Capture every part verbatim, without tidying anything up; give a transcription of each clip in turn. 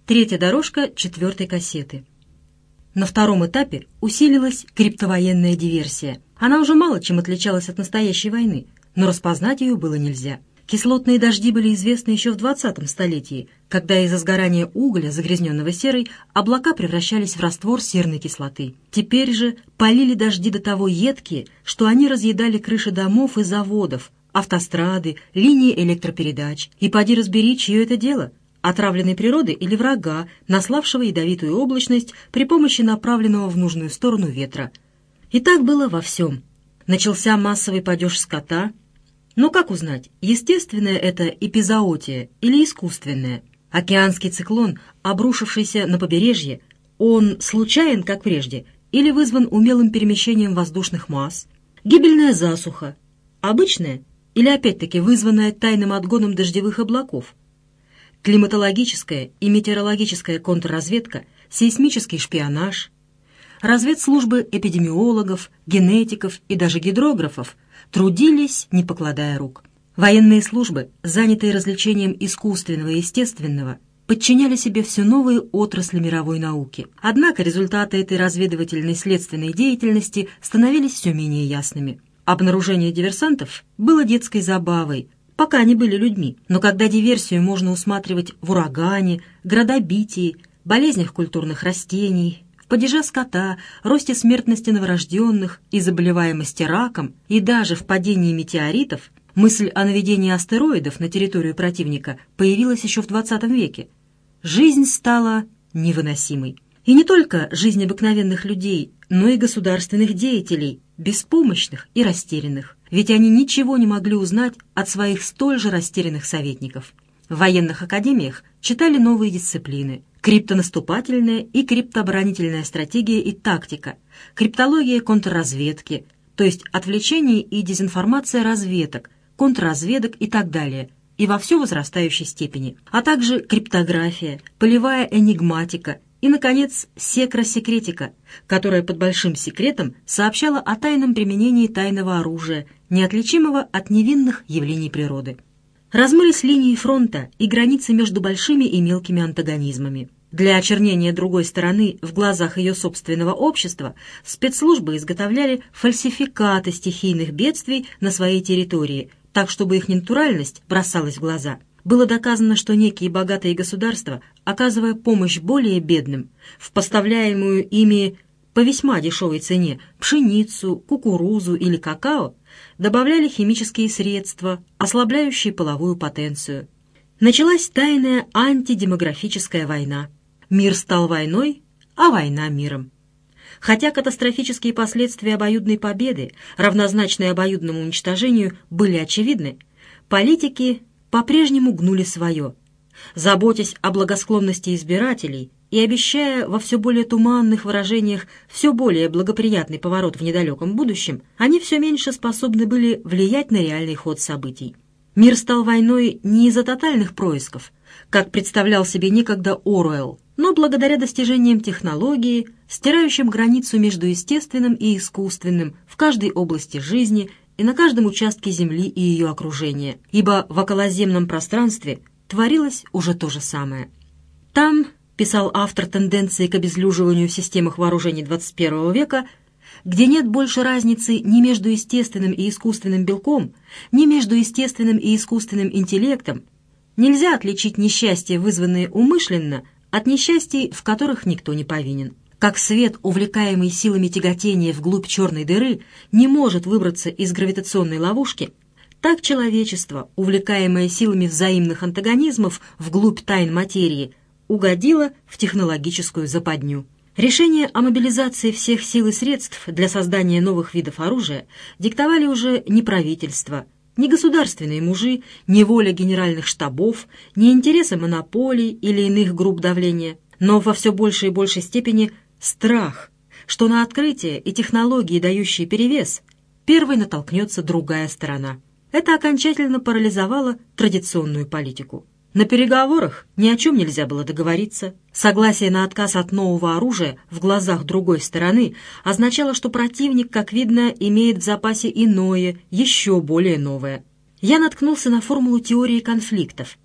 Третья дорожка четвертой кассеты. На втором этапе усилилась криптовоенная диверсия. Она уже мало чем отличалась от настоящей войны, но распознать ее было нельзя. Кислотные дожди были известны еще в двадцатом столетии, когда из-за сгорания угля, загрязненного серой, облака превращались в раствор серной кислоты. Теперь же полили дожди до того едкие, что они разъедали крыши домов и заводов, автострады, линии электропередач. И поди разбери, чье это дело — отравленной природы или врага, наславшего ядовитую облачность при помощи направленного в нужную сторону ветра. И так было во всем. Начался массовый падеж скота. Но как узнать, естественное это эпизоотия или искусственное? Океанский циклон, обрушившийся на побережье, он случайен, как прежде, или вызван умелым перемещением воздушных масс? Гибельная засуха, обычная или опять-таки вызванная тайным отгоном дождевых облаков? Климатологическая и метеорологическая контрразведка, сейсмический шпионаж, разведслужбы эпидемиологов, генетиков и даже гидрографов трудились, не покладая рук. Военные службы, занятые развлечением искусственного и естественного, подчиняли себе все новые отрасли мировой науки. Однако результаты этой разведывательной следственной деятельности становились все менее ясными. Обнаружение диверсантов было детской забавой, пока они были людьми. Но когда диверсию можно усматривать в урагане, градобитии, болезнях культурных растений, падеже скота, росте смертности новорожденных и заболеваемости раком, и даже в падении метеоритов, мысль о наведении астероидов на территорию противника появилась еще в двадцатом веке. Жизнь стала невыносимой. И не только жизнь обыкновенных людей, но и государственных деятелей, беспомощных и растерянных. Ведь они ничего не могли узнать от своих столь же растерянных советников. В военных академиях читали новые дисциплины: криптонаступательная и криптоборонительная стратегия и тактика, криптология контрразведки, то есть отвлечение и дезинформация разведок, контрразведок и так далее, и во все возрастающей степени, а также криптография, полевая энигматика и, наконец, секросекретика, которая под большим секретом сообщала о тайном применении тайного оружия, неотличимого от невинных явлений природы. Размылись линии фронта и границы между большими и мелкими антагонизмами. Для очернения другой стороны в глазах ее собственного общества спецслужбы изготовляли фальсификаты стихийных бедствий на своей территории, так, чтобы их ненатуральность бросалась в глаза. Было доказано, что некие богатые государства, оказывая помощь более бедным, в поставляемую ими по весьма дешевой цене пшеницу, кукурузу или какао, добавляли химические средства, ослабляющие половую потенцию. Началась тайная антидемографическая война. Мир стал войной, а война миром. Хотя катастрофические последствия обоюдной победы, равнозначные обоюдному уничтожению, были очевидны, политики по-прежнему гнули свое. Заботясь о благосклонности избирателей и обещая во все более туманных выражениях все более благоприятный поворот в недалеком будущем, они все меньше способны были влиять на реальный ход событий. Мир стал войной не из-за тотальных происков, как представлял себе некогда Оруэлл, но благодаря достижениям технологии, стирающим границу между естественным и искусственным в каждой области жизни и на каждом участке Земли и ее окружения, ибо в околоземном пространстве творилось уже то же самое. Там, писал автор тенденции к обезлюживанию в системах вооружений двадцать первого века, где нет больше разницы ни между естественным и искусственным белком, ни между естественным и искусственным интеллектом, нельзя отличить несчастья, вызванные умышленно, от несчастий, в которых никто не повинен. Как свет, увлекаемый силами тяготения вглубь черной дыры, не может выбраться из гравитационной ловушки, так человечество, увлекаемое силами взаимных антагонизмов вглубь тайн материи, угодило в технологическую западню. Решение о мобилизации всех сил и средств для создания новых видов оружия диктовали уже не правительство, не государственные мужи, не воля генеральных штабов, не интересы монополий или иных групп давления, но во все большей и большей степени страх, что на открытие и технологии, дающие перевес, первой натолкнется другая сторона. Это окончательно парализовало традиционную политику. На переговорах ни о чем нельзя было договориться. Согласие на отказ от нового оружия в глазах другой стороны означало, что противник, как видно, имеет в запасе иное, еще более новое. Я наткнулся на формулу теории конфликтов,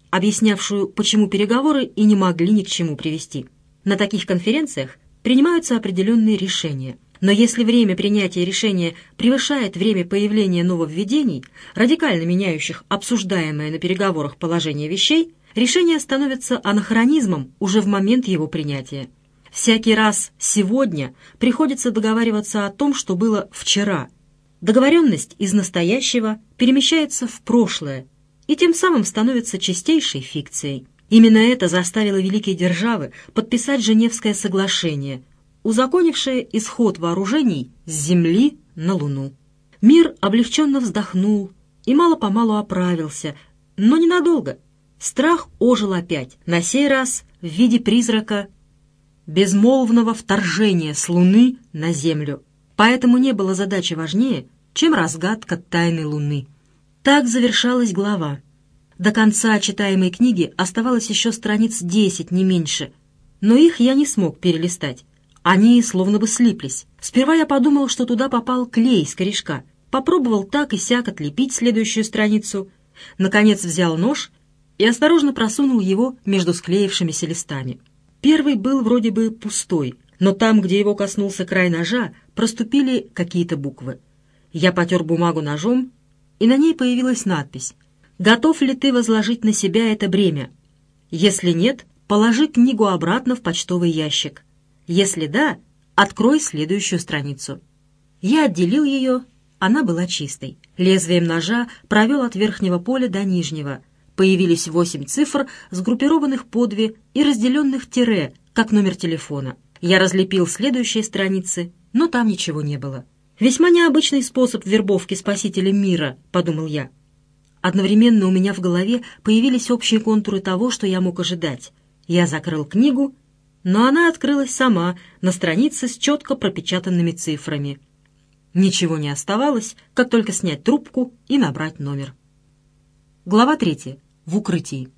объяснявшую, почему переговоры и не могли ни к чему привести. На таких конференциях принимаются определенные решения. Но если время принятия решения превышает время появления нововведений, радикально меняющих обсуждаемое на переговорах положение вещей, решение становится анахронизмом уже в момент его принятия. Всякий раз сегодня приходится договариваться о том, что было вчера. Договоренность из настоящего перемещается в прошлое и тем самым становится чистейшей фикцией. Именно это заставило великие державы подписать Женевское соглашение, узаконившее исход вооружений с Земли на Луну. Мир облегченно вздохнул и мало-помалу оправился, но ненадолго. Страх ожил опять, на сей раз в виде призрака безмолвного вторжения с Луны на Землю. Поэтому не было задачи важнее, чем разгадка тайны Луны. Так завершалась глава. До конца читаемой книги оставалось еще страниц десять, не меньше, но их я не смог перелистать. Они словно бы слиплись. Сперва я подумал, что туда попал клей с корешка. Попробовал так и сяк отлепить следующую страницу. Наконец взял нож и осторожно просунул его между склеившимися листами. Первый был вроде бы пустой, но там, где его коснулся край ножа, проступили какие-то буквы. Я потер бумагу ножом, и на ней появилась надпись: «Готов ли ты возложить на себя это бремя? Если нет, положи книгу обратно в почтовый ящик. Если да, открой следующую страницу». Я отделил ее, она была чистой. Лезвием ножа провел от верхнего поля до нижнего. Появились восемь цифр, сгруппированных по две и разделенных тире, как номер телефона. Я разлепил следующие страницы, но там ничего не было. «Весьма необычный способ вербовки спасителя мира», — подумал я. Одновременно у меня в голове появились общие контуры того, что я мог ожидать. Я закрыл книгу, но она открылась сама на странице с четко пропечатанными цифрами. Ничего не оставалось, как только снять трубку и набрать номер. Глава третья. В укрытии.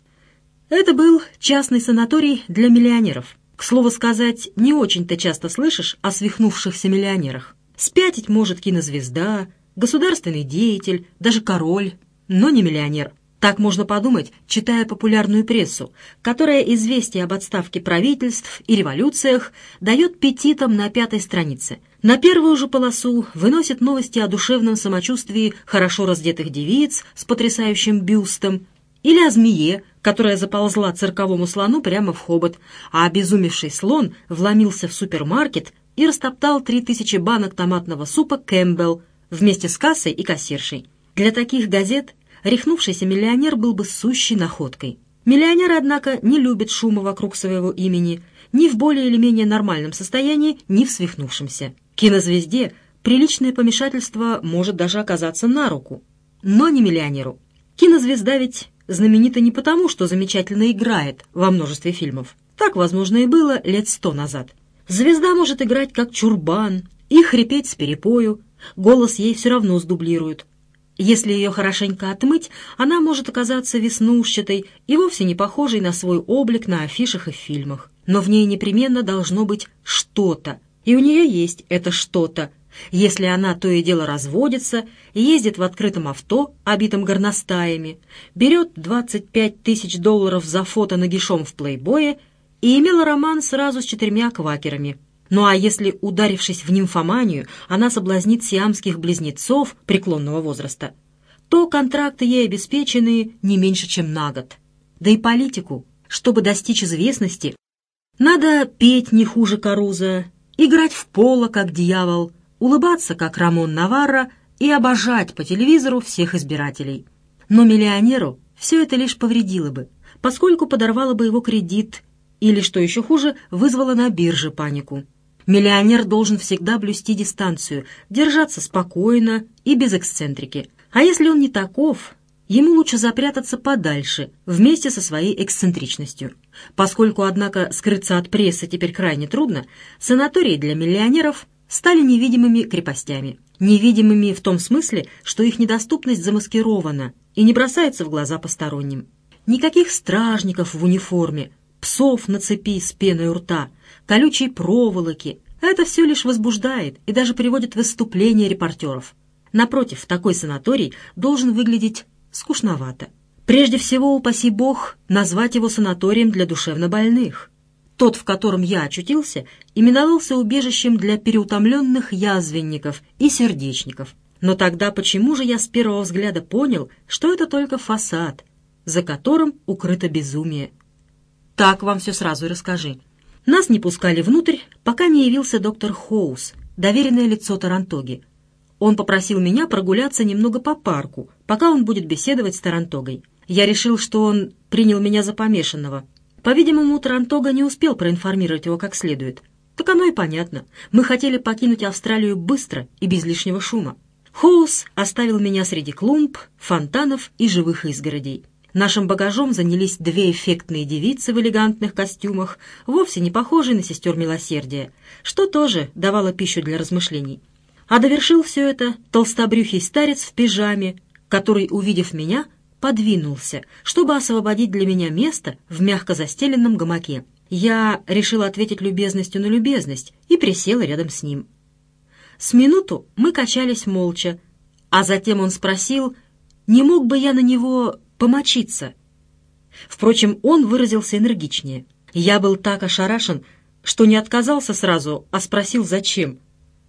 Это был частный санаторий для миллионеров. К слову сказать, не очень-то часто слышишь о свихнувшихся миллионерах. Спятить может кинозвезда, государственный деятель, даже король, но не миллионер. Так можно подумать, читая популярную прессу, которая известия об отставке правительств и революциях дает петитам на пятой странице. На первую же полосу выносит новости о душевном самочувствии хорошо раздетых девиц с потрясающим бюстом, или о змее, которая заползла цирковому слону прямо в хобот, а обезумевший слон вломился в супермаркет и растоптал три тысячи банок томатного супа «Кэмпбелл» вместе с кассой и кассиршей. Для таких газет рехнувшийся миллионер был бы сущей находкой. Миллионеры, однако, не любят шума вокруг своего имени ни в более или менее нормальном состоянии, ни в свихнувшемся. Кинозвезде приличное помешательство может даже оказаться на руку, но не миллионеру. Кинозвезда ведь знаменита не потому, что замечательно играет во множестве фильмов. Так, возможно, и было лет сто назад. Звезда может играть как чурбан и хрипеть с перепою, голос ей все равно сдублируют. Если ее хорошенько отмыть, она может оказаться веснушчатой и вовсе не похожей на свой облик на афишах и в фильмах. Но в ней непременно должно быть что-то, и у нее есть это что-то. Если она то и дело разводится, ездит в открытом авто, обитом горностаями, берет двадцать пять тысяч долларов за фото нагишом в плейбое и имела роман сразу с четырьмя квакерами. Ну а если, ударившись в нимфоманию, она соблазнит сиамских близнецов преклонного возраста, то контракты ей обеспечены не меньше, чем на год. Да и политику, чтобы достичь известности, надо петь не хуже Каруза, играть в поло, как дьявол, улыбаться, как Рамон Наварро, и обожать по телевизору всех избирателей. Но миллионеру все это лишь повредило бы, поскольку подорвало бы его кредит или, что еще хуже, вызвало на бирже панику. Миллионер должен всегда блюсти дистанцию, держаться спокойно и без эксцентрики. А если он не таков, ему лучше запрятаться подальше, вместе со своей эксцентричностью. Поскольку, однако, скрыться от прессы теперь крайне трудно, санатории для миллионеров стали невидимыми крепостями. Невидимыми в том смысле, что их недоступность замаскирована и не бросается в глаза посторонним. Никаких стражников в униформе, псов на цепи с пеной у рта, колючей проволоки. Это все лишь возбуждает и даже приводит в выступление репортеров. Напротив, такой санаторий должен выглядеть скучновато. Прежде всего, упаси Бог, назвать его санаторием для душевнобольных. Тот, в котором я очутился, именовался убежищем для переутомленных язвенников и сердечников. Но тогда почему же я с первого взгляда понял, что это только фасад, за которым укрыто безумие? Так вам все сразу и расскажи. Нас не пускали внутрь, пока не явился доктор Хоус, доверенное лицо Тарантоги. Он попросил меня прогуляться немного по парку, пока он будет беседовать с Тарантогой. Я решил, что он принял меня за помешанного. По-видимому, Тарантога не успел проинформировать его как следует. Так оно и понятно. Мы хотели покинуть Австралию быстро и без лишнего шума. Хоус оставил меня среди клумб, фонтанов и живых изгородей. Нашим багажом занялись две эффектные девицы в элегантных костюмах, вовсе не похожие на сестер милосердия, что тоже давало пищу для размышлений. А довершил все это толстобрюхий старец в пижаме, который, увидев меня, подвинулся, чтобы освободить для меня место в мягко застеленном гамаке. Я решила ответить любезностью на любезность и присела рядом с ним. С минуту мы качались молча, а затем он спросил, не мог бы я на него помочиться. Впрочем, он выразился энергичнее. Я был так ошарашен, что не отказался сразу, а спросил, зачем.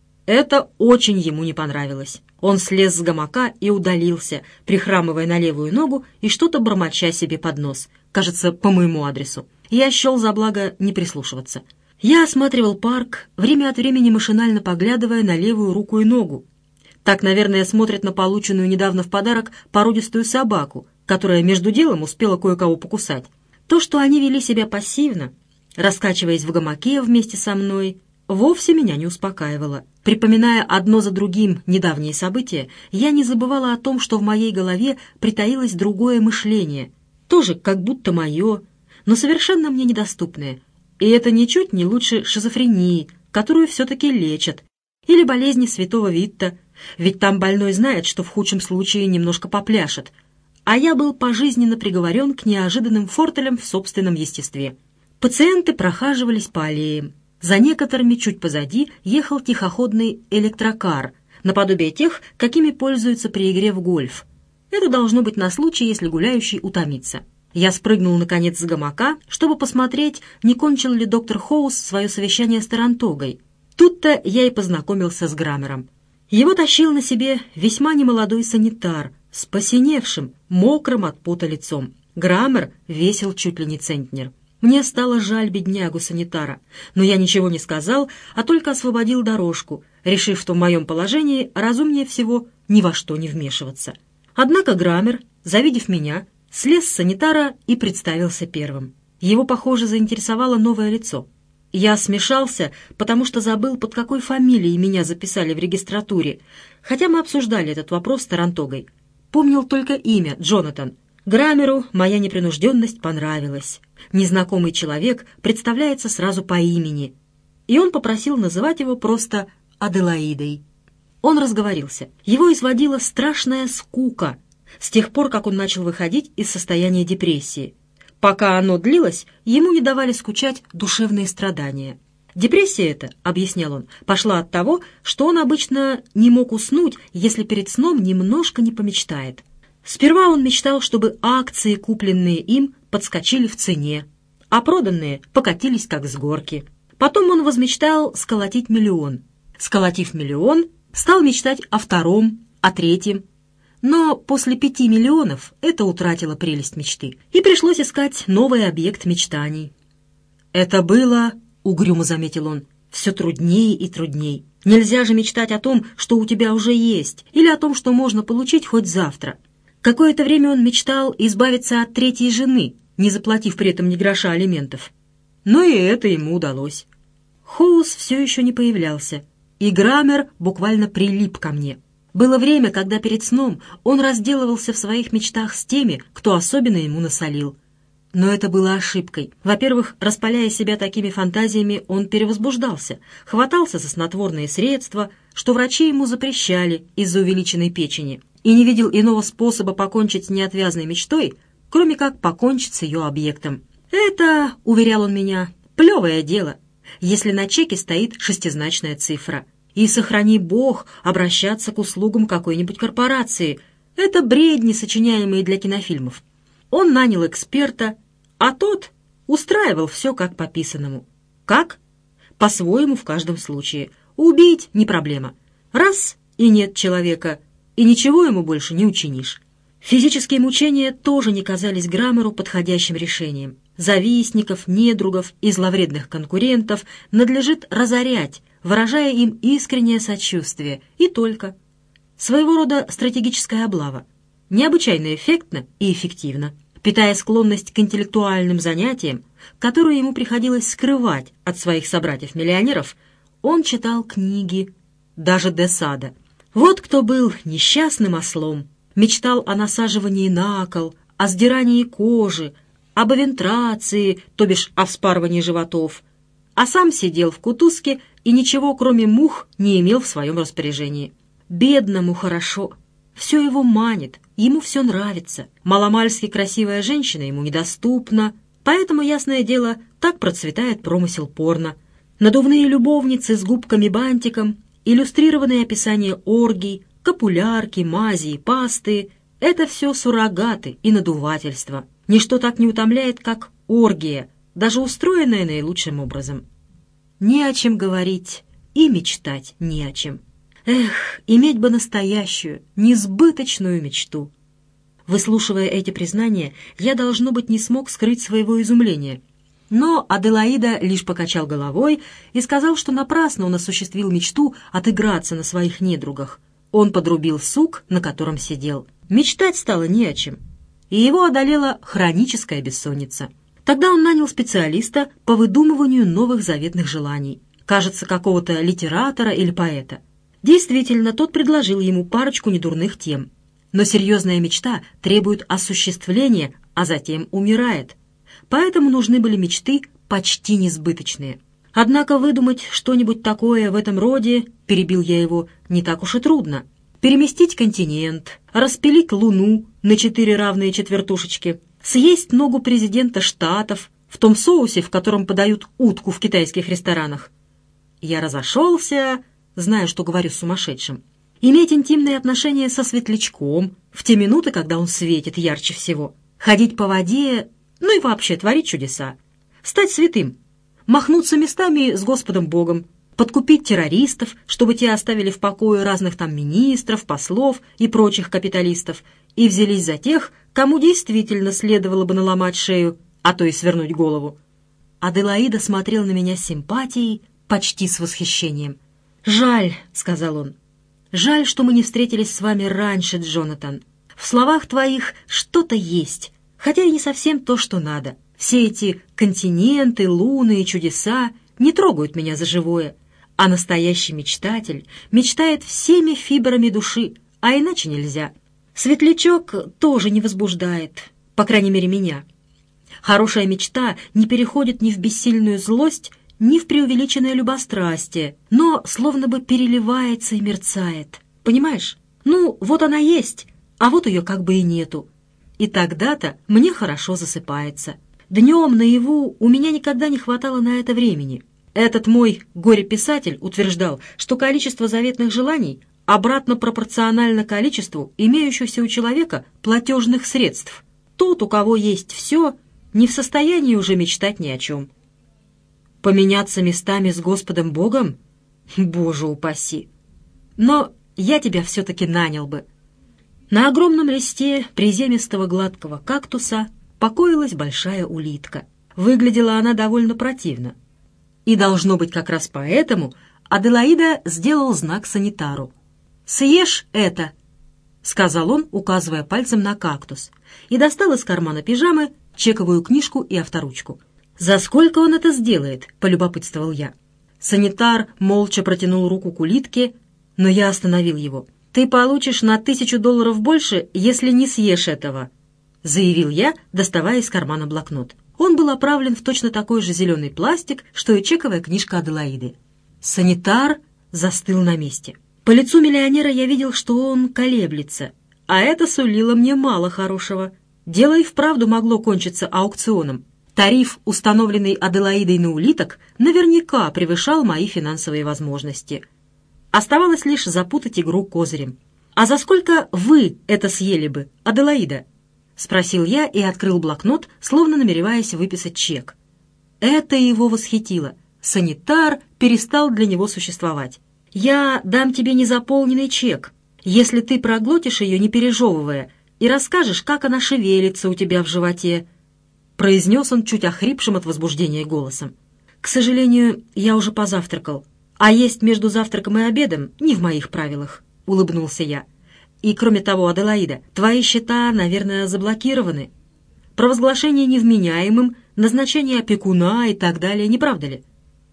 Это очень ему не понравилось. Он слез с гамака и удалился, прихрамывая на левую ногу и что-то бормоча себе под нос, кажется, по моему адресу. Я счел за благо не прислушиваться. Я осматривал парк, время от времени машинально поглядывая на левую руку и ногу. Так, наверное, смотрят на полученную недавно в подарок породистую собаку, которая между делом успела кое-кого покусать. То, что они вели себя пассивно, раскачиваясь в гамаке вместе со мной, вовсе меня не успокаивало. Припоминая одно за другим недавние события, я не забывала о том, что в моей голове притаилось другое мышление, тоже как будто мое, но совершенно мне недоступное. И это ничуть не лучше шизофрении, которую все-таки лечат, или болезни святого Витта, ведь там больной знает, что в худшем случае немножко попляшет, а я был пожизненно приговорен к неожиданным фортелям в собственном естестве. Пациенты прохаживались по аллеям. За некоторыми чуть позади ехал тихоходный электрокар, наподобие тех, какими пользуются при игре в гольф. Это должно быть на случай, если гуляющий утомится. Я спрыгнул, наконец, с гамака, чтобы посмотреть, не кончил ли доктор Хоус свое совещание с Тарантогой. Тут-то я и познакомился с Грамером. Его тащил на себе весьма немолодой санитар, с посиневшим, мокрым от пота лицом. Грамер весил чуть ли не центнер. Мне стало жаль беднягу-санитара, но я ничего не сказал, а только освободил дорожку, решив, что в моем положении разумнее всего ни во что не вмешиваться. Однако Грамер, завидев меня, слез с санитара и представился первым. Его, похоже, заинтересовало новое лицо. Я смешался, потому что забыл, под какой фамилией меня записали в регистратуре, хотя мы обсуждали этот вопрос с Тарантогой. Помнил только имя — Джонатан. Грамеру моя непринужденность понравилась. Незнакомый человек представляется сразу по имени, и он попросил называть его просто Аделаидой. Он разговорился. Его изводила страшная скука с тех пор, как он начал выходить из состояния депрессии. Пока оно длилось, ему не давали скучать душевные страдания. Депрессия эта, объяснял он, пошла от того, что он обычно не мог уснуть, если перед сном немножко не помечтает. Сперва он мечтал, чтобы акции, купленные им, подскочили в цене, а проданные покатились как с горки. Потом он возмечтал сколотить миллион. Сколотив миллион, стал мечтать о втором, о третьем. Но после пяти миллионов это утратило прелесть мечты, и пришлось искать новый объект мечтаний. «Это было, — угрюмо заметил он, — все труднее и трудней. Нельзя же мечтать о том, что у тебя уже есть, или о том, что можно получить хоть завтра». Какое-то время он мечтал избавиться от третьей жены, не заплатив при этом ни гроша алиментов. Но и это ему удалось. Хоус все еще не появлялся, и Грамер буквально прилип ко мне. Было время, когда перед сном он разделывался в своих мечтах с теми, кто особенно ему насолил. Но это было ошибкой. Во-первых, распаляя себя такими фантазиями, он перевозбуждался, хватался за снотворные средства, что врачи ему запрещали из-за увеличенной печени, и не видел иного способа покончить с неотвязной мечтой, кроме как покончить с ее объектом. «Это, — уверял он меня, — плевое дело, если на чеке стоит шестизначная цифра. И сохрани Бог обращаться к услугам какой-нибудь корпорации. Это бредни, сочиняемые для кинофильмов. Он нанял эксперта, а тот устраивал все как по писанному. Как? По-своему в каждом случае. Убить не проблема. Раз — и нет человека, и ничего ему больше не учинишь. Физические мучения тоже не казались Грамеру подходящим решением. Завистников, недругов и зловредных конкурентов надлежит разорять, выражая им искреннее сочувствие, и только. Своего рода стратегическая облава. Необычайно эффектно и эффективно. Питая склонность к интеллектуальным занятиям, которую ему приходилось скрывать от своих собратьев-миллионеров, он читал книги, даже де Сада. Вот кто был несчастным ослом. Мечтал о насаживании на кол, о сдирании кожи, об авентрации, то бишь о вспарывании животов, а сам сидел в кутузке и ничего, кроме мух, не имел в своем распоряжении. Бедному хорошо, все его манит, ему все нравится, маломальски красивая женщина ему недоступна, поэтому, ясное дело, так процветает промысел порно. Надувные любовницы с губками-бантиком, иллюстрированные описания оргий, копулярки, мази и пасты — это все суррогаты и надувательство. Ничто так не утомляет, как оргия, даже устроенная наилучшим образом. Не о чем говорить и мечтать не о чем. Эх, иметь бы настоящую, несбыточную мечту. Выслушивая эти признания, я, должно быть, не смог скрыть своего изумления. Но Аделаида лишь покачал головой и сказал, что напрасно он осуществил мечту отыграться на своих недругах. Он подрубил сук, на котором сидел. Мечтать стало не о чем, и его одолела хроническая бессонница. Тогда он нанял специалиста по выдумыванию новых заветных желаний, кажется, какого-то литератора или поэта. Действительно, тот предложил ему парочку недурных тем. Но серьезная мечта требует осуществления, а затем умирает. Поэтому нужны были мечты почти несбыточные. Однако выдумать что-нибудь такое в этом роде, перебил я его, не так уж и трудно. Переместить континент, распилить Луну на четыре равные четвертушечки, съесть ногу президента Штатов в том соусе, в котором подают утку в китайских ресторанах. Я разошелся, зная, что говорю с сумасшедшим. Иметь интимные отношения со светлячком в те минуты, когда он светит ярче всего. Ходить по воде, ну и вообще творить чудеса. Стать святым. Махнуться местами с Господом Богом. Подкупить террористов, чтобы те оставили в покое разных там министров, послов и прочих капиталистов и взялись за тех, кому действительно следовало бы наломать шею, а то и свернуть голову. Аделаида смотрел на меня с симпатией, почти с восхищением. «Жаль», — сказал он, — «жаль, что мы не встретились с вами раньше, Джонатан. В словах твоих что-то есть, хотя и не совсем то, что надо. Все эти континенты, луны и чудеса не трогают меня за живое, а настоящий мечтатель мечтает всеми фибрами души, а иначе нельзя. Светлячок тоже не возбуждает, по крайней мере, меня. Хорошая мечта не переходит ни в бессильную злость, ни в преувеличенное любострастие, но словно бы переливается и мерцает. Понимаешь? Ну, вот она есть, а вот ее как бы и нету. И тогда-то мне хорошо засыпается. Днем наяву у меня никогда не хватало на это времени. Этот мой горе-писатель утверждал, что количество заветных желаний обратно пропорционально количеству имеющихся у человека платежных средств. Тот, у кого есть все, не в состоянии уже мечтать ни о чем. Поменяться местами с Господом Богом? Боже упаси! Но я тебя все-таки нанял бы. На огромном листе приземистого гладкого кактуса покоилась большая улитка. Выглядела она довольно противно. И, должно быть, как раз поэтому Аделаида сделал знак санитару. «Съешь это», — сказал он, указывая пальцем на кактус, и достал из кармана пижамы чековую книжку и авторучку. «За сколько он это сделает?» — полюбопытствовал я. Санитар молча протянул руку к улитке, но я остановил его. «Ты получишь на тысячу долларов больше, если не съешь этого», — заявил я, доставая из кармана блокнот. Он был оправлен в точно такой же зеленый пластик, что и чековая книжка Аделаиды. Санитар застыл на месте. По лицу миллионера я видел, что он колеблется, а это сулило мне мало хорошего. Дело и вправду могло кончиться аукционом. Тариф, установленный Аделаидой на улиток, наверняка превышал мои финансовые возможности. Оставалось лишь запутать игру козырем. «А за сколько вы это съели бы, Аделаида?» спросил я и открыл блокнот, словно намереваясь выписать чек. Это его восхитило. Санитар перестал для него существовать. «Я дам тебе незаполненный чек, если ты проглотишь ее, не пережевывая, и расскажешь, как она шевелится у тебя в животе», произнес он чуть охрипшим от возбуждения голосом. «К сожалению, я уже позавтракал, а есть между завтраком и обедом не в моих правилах», — улыбнулся я. «И кроме того, Аделаида, твои счета, наверное, заблокированы. Провозглашение невменяемым, назначение опекуна и так далее, не правда ли?»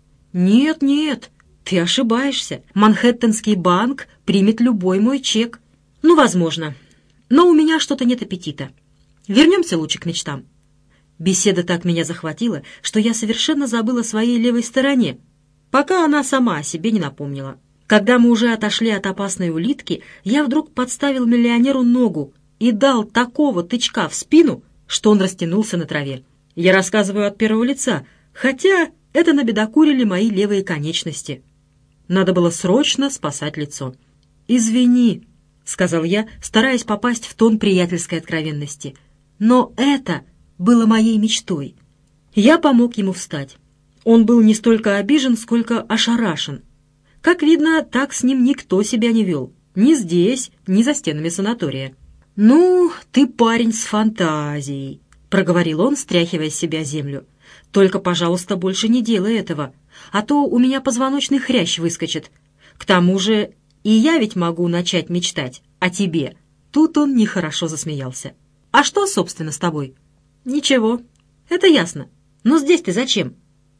«Нет, нет, ты ошибаешься. Манхэттенский банк примет любой мой чек. Ну, возможно. Но у меня что-то нет аппетита. Вернемся лучше к мечтам». Беседа так меня захватила, что я совершенно забыла о своей левой стороне, пока она сама о себе не напомнила. Когда мы уже отошли от опасной улитки, я вдруг подставил миллионеру ногу и дал такого тычка в спину, что он растянулся на траве. Я рассказываю от первого лица, хотя это набедокурили мои левые конечности. Надо было срочно спасать лицо. «Извини», — сказал я, стараясь попасть в тон приятельской откровенности, «но это было моей мечтой». Я помог ему встать. Он был не столько обижен, сколько ошарашен. Как видно, так с ним никто себя не вел. Ни здесь, ни за стенами санатория. «Ну, ты парень с фантазией», — проговорил он, стряхивая с себя землю. «Только, пожалуйста, больше не делай этого, а то у меня позвоночный хрящ выскочит. К тому же и я ведь могу начать мечтать о тебе». Тут он нехорошо засмеялся. «А что, собственно, с тобой?» «Ничего, это ясно. Но здесь ты зачем?»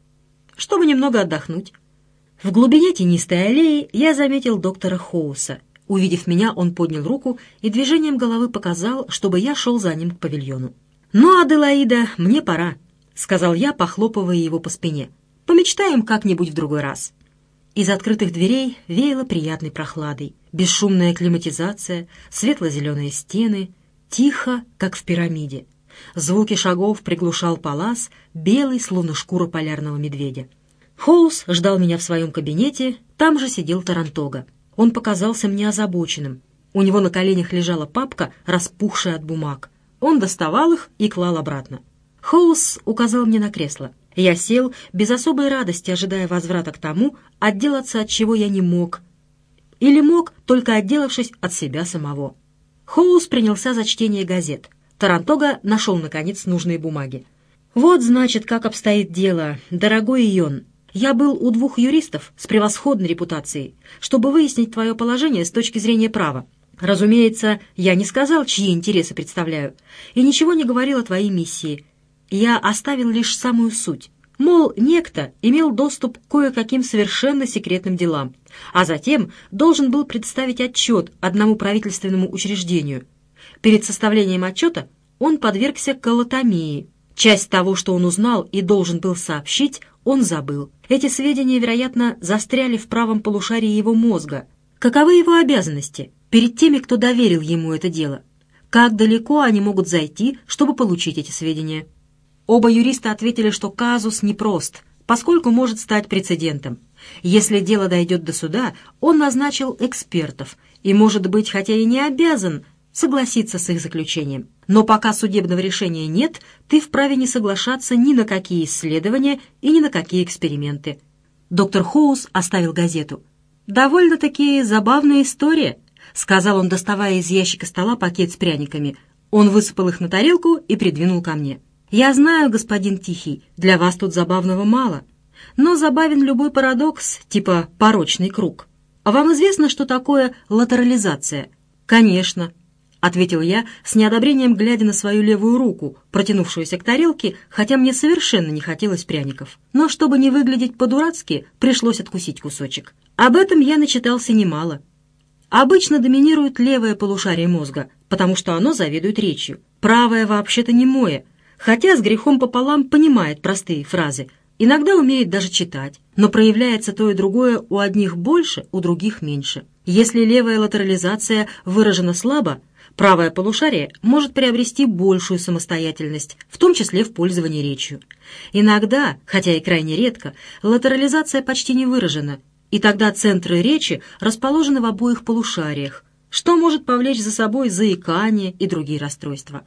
«Чтобы немного отдохнуть». В глубине тенистой аллеи я заметил доктора Хоуса. Увидев меня, он поднял руку и движением головы показал, чтобы я шел за ним к павильону. «Ну, Аделаида, мне пора», — сказал я, похлопывая его по спине. «Помечтаем как-нибудь в другой раз». Из открытых дверей веяло приятной прохладой. Бесшумная климатизация, светло-зеленые стены, тихо, как в пирамиде. Звуки шагов приглушал палас, белый, словно шкура полярного медведя. Хоус ждал меня в своем кабинете, там же сидел Тарантога. Он показался мне озабоченным. У него на коленях лежала папка, распухшая от бумаг. Он доставал их и клал обратно. Хоус указал мне на кресло. Я сел, без особой радости ожидая возврата к тому, отделаться от чего я не мог. Или мог, только отделавшись от себя самого. Хоус принялся за чтение газет. Тарантога нашел, наконец, нужные бумаги. «Вот, значит, как обстоит дело, дорогой Йон. Я был у двух юристов с превосходной репутацией, чтобы выяснить твое положение с точки зрения права. Разумеется, я не сказал, чьи интересы представляю, и ничего не говорил о твоей миссии. Я оставил лишь самую суть. Мол, некто имел доступ к кое-каким совершенно секретным делам, а затем должен был представить отчет одному правительственному учреждению. Перед составлением отчета он подвергся колотомии. Часть того, что он узнал и должен был сообщить, он забыл. Эти сведения, вероятно, застряли в правом полушарии его мозга. Каковы его обязанности перед теми, кто доверил ему это дело? Как далеко они могут зайти, чтобы получить эти сведения? Оба юриста ответили, что казус непрост, поскольку может стать прецедентом. Если дело дойдет до суда, он назначил экспертов и, может быть, хотя и не обязан согласиться с их заключением. Но пока судебного решения нет, ты вправе не соглашаться ни на какие исследования и ни на какие эксперименты. Доктор Хоус оставил газету. «Довольно-таки забавная история», — сказал он, доставая из ящика стола пакет с пряниками. Он высыпал их на тарелку и придвинул ко мне. «Я знаю, господин Тихий, для вас тут забавного мало, но забавен любой парадокс, типа порочный круг. А вам известно, что такое латерализация?» «Конечно», — ответил я, с неодобрением глядя на свою левую руку, протянувшуюся к тарелке, хотя мне совершенно не хотелось пряников. Но чтобы не выглядеть по-дурацки, пришлось откусить кусочек. Об этом я начитался немало. Обычно доминирует левое полушарие мозга, потому что оно заведует речью. Правое вообще-то немое, хотя с грехом пополам понимает простые фразы, иногда умеет даже читать, но проявляется то и другое у одних больше, у других меньше. Если левая латерализация выражена слабо, правое полушарие может приобрести большую самостоятельность, в том числе в пользовании речью. Иногда, хотя и крайне редко, латерализация почти не выражена, и тогда центры речи расположены в обоих полушариях, что может повлечь за собой заикание и другие расстройства.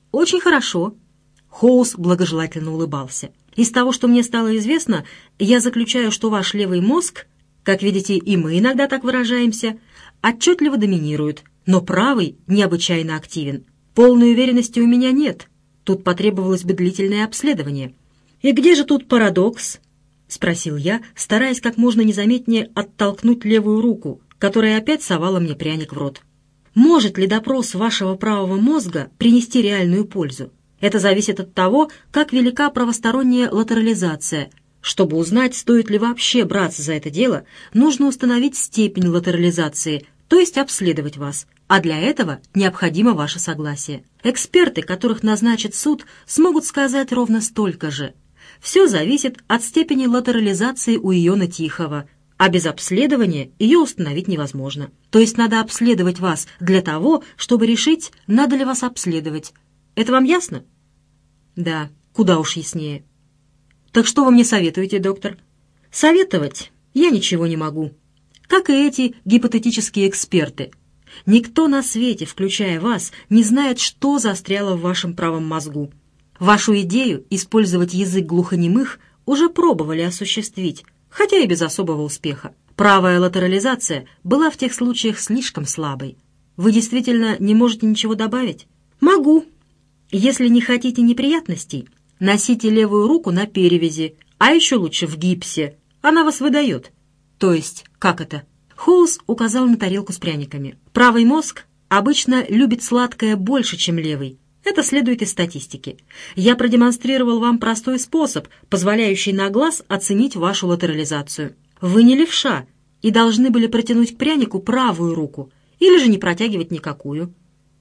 «Очень хорошо». Хоус благожелательно улыбался. «Из того, что мне стало известно, я заключаю, что ваш левый мозг, как видите, и мы иногда так выражаемся, отчетливо доминирует, но правый необычайно активен. Полной уверенности у меня нет. Тут потребовалось бы длительное обследование». «И где же тут парадокс?» — спросил я, стараясь как можно незаметнее оттолкнуть левую руку, которая опять совала мне пряник в рот. «Может ли допрос вашего правого мозга принести реальную пользу? Это зависит от того, как велика правосторонняя латерализация. Чтобы узнать, стоит ли вообще браться за это дело, нужно установить степень латерализации, то есть обследовать вас. А для этого необходимо ваше согласие. Эксперты, которых назначит суд, смогут сказать ровно столько же. Все зависит от степени латерализации у Иона Тихого, а без обследования ее установить невозможно. То есть надо обследовать вас для того, чтобы решить, надо ли вас обследовать. Это вам ясно? Да, куда уж яснее. Так что вы мне советуете, доктор? Советовать я ничего не могу. Как и эти гипотетические эксперты. Никто на свете, включая вас, не знает, что застряло в вашем правом мозгу. Вашу идею использовать язык глухонемых уже пробовали осуществить, хотя и без особого успеха. Правая латерализация была в тех случаях слишком слабой. Вы действительно не можете ничего добавить? Могу. Если не хотите неприятностей, носите левую руку на перевязи, а еще лучше в гипсе. Она вас выдает. То есть, как это? Хоус указал на тарелку с пряниками. Правый мозг обычно любит сладкое больше, чем левый. Это следует из статистики. Я продемонстрировал вам простой способ, позволяющий на глаз оценить вашу латерализацию. Вы не левша и должны были протянуть к прянику правую руку или же не протягивать никакую.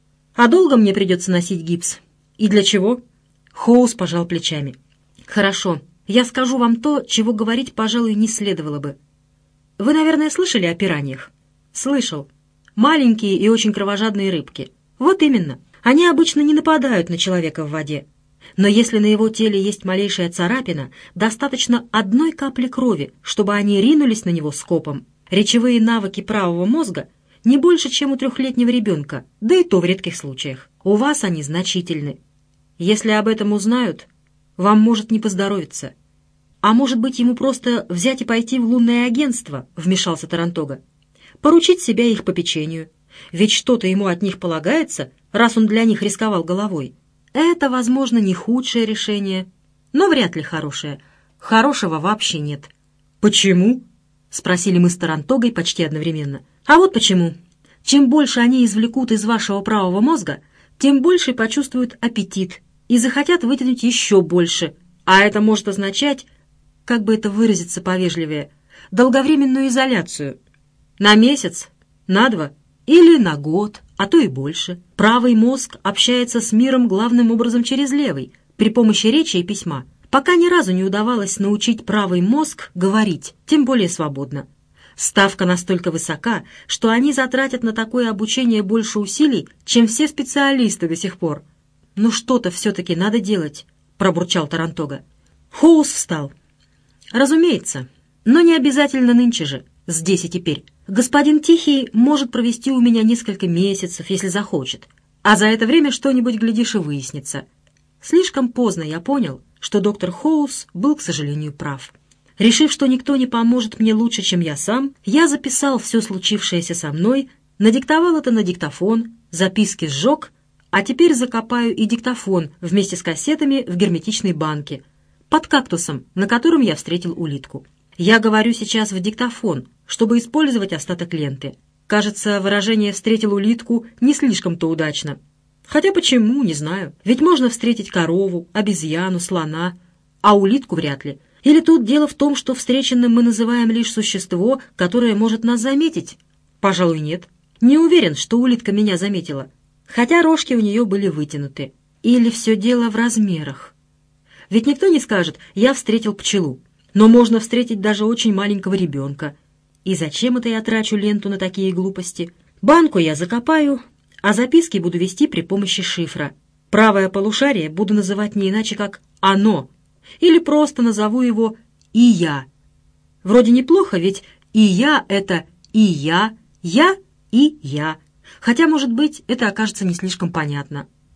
А долго мне придется носить гипс? И для чего? Хоус пожал плечами. Хорошо, я скажу вам то, чего говорить, пожалуй, не следовало бы. Вы, наверное, слышали о пираньях? Слышал. Маленькие и очень кровожадные рыбки. Вот именно. Они обычно не нападают на человека в воде. Но если на его теле есть малейшая царапина, достаточно одной капли крови, чтобы они ринулись на него скопом. Речевые навыки правого мозга не больше, чем у трехлетнего ребенка, да и то в редких случаях. У вас они значительны. Если об этом узнают, вам может не поздоровиться. А может быть, ему просто взять и пойти в лунное агентство, вмешался Тарантога. Поручить себя их попечению. Ведь что-то ему от них полагается, раз он для них рисковал головой. Это, возможно, не худшее решение, но вряд ли хорошее. Хорошего вообще нет. «Почему?» — спросили мы с Тарантогой почти одновременно. «А вот почему. Чем больше они извлекут из вашего правого мозга, тем больше почувствуют аппетит и захотят вытянуть еще больше. А это может означать, как бы это выразиться повежливее, долговременную изоляцию. На месяц, на два или на год, а то и больше. Правый мозг общается с миром главным образом через левый, при помощи речи и письма. Пока ни разу не удавалось научить правый мозг говорить, тем более свободно. Ставка настолько высока, что они затратят на такое обучение больше усилий, чем все специалисты до сих пор. «Ну что-то все-таки надо делать», — пробурчал Тарантога. Хоус встал. «Разумеется, но не обязательно нынче же, здесь и теперь. Господин Тихий может провести у меня несколько месяцев, если захочет, а за это время что-нибудь, глядишь, и выяснится». Слишком поздно я понял, что доктор Хоус был, к сожалению, прав. Решив, что никто не поможет мне лучше, чем я сам, я записал все случившееся со мной, надиктовал это на диктофон, записки сжег, а теперь закопаю и диктофон вместе с кассетами в герметичной банке, под кактусом, на котором я встретил улитку. Я говорю сейчас в диктофон, чтобы использовать остаток ленты. Кажется, выражение «встретил улитку» не слишком-то удачно. Хотя почему, не знаю. Ведь можно встретить корову, обезьяну, слона, а улитку вряд ли. Или тут дело в том, что встреченным мы называем лишь существо, которое может нас заметить? Пожалуй, нет. Не уверен, что улитка меня заметила, хотя рожки у нее были вытянуты. Или все дело в размерах. Ведь никто не скажет «я встретил пчелу», но можно встретить даже очень маленького ребенка. И зачем это я трачу ленту на такие глупости? Банку я закопаю, а записки буду вести при помощи шифра. Правое полушарие буду называть не иначе, как «оно», или просто назову его «и я». Вроде неплохо, ведь «и я» — это «и я», «я» и «я». Хотя, может быть, это окажется не слишком понятно.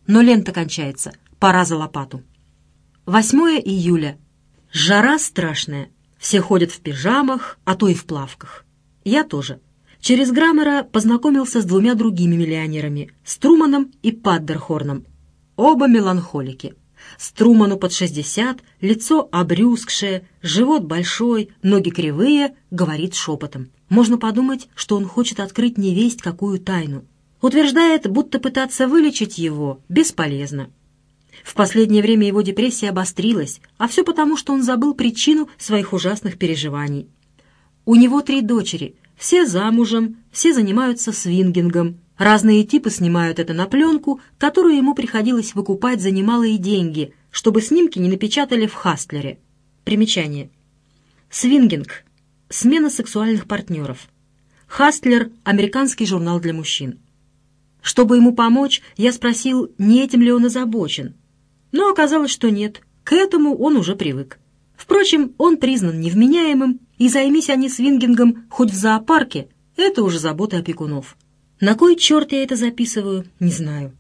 Но лента кончается. Пора за лопату. восьмое июля. Жара страшная. Все ходят в пижамах, а то и в плавках. Я тоже. Через Граммера познакомился с двумя другими миллионерами, с Труманом и Паддерхорном. Оба меланхолики. Струману под шестьдесят, лицо обрюзгшее, живот большой, ноги кривые, говорит шепотом. Можно подумать, что он хочет открыть невесть какую тайну. Утверждает, будто пытаться вылечить его бесполезно. В последнее время его депрессия обострилась, а все потому, что он забыл причину своих ужасных переживаний. У него три дочери, все замужем, все занимаются свингингом. Разные типы снимают это на пленку, которую ему приходилось выкупать за немалые деньги, чтобы снимки не напечатали в Хастлере. Примечание. Свингинг. Смена сексуальных партнеров. Хастлер – американский журнал для мужчин. Чтобы ему помочь, я спросил, не этим ли он озабочен. Но оказалось, что нет, к этому он уже привык. Впрочем, он признан невменяемым, и займись они свингингом хоть в зоопарке, это уже забота опекунов. На кой черт я это записываю, не знаю.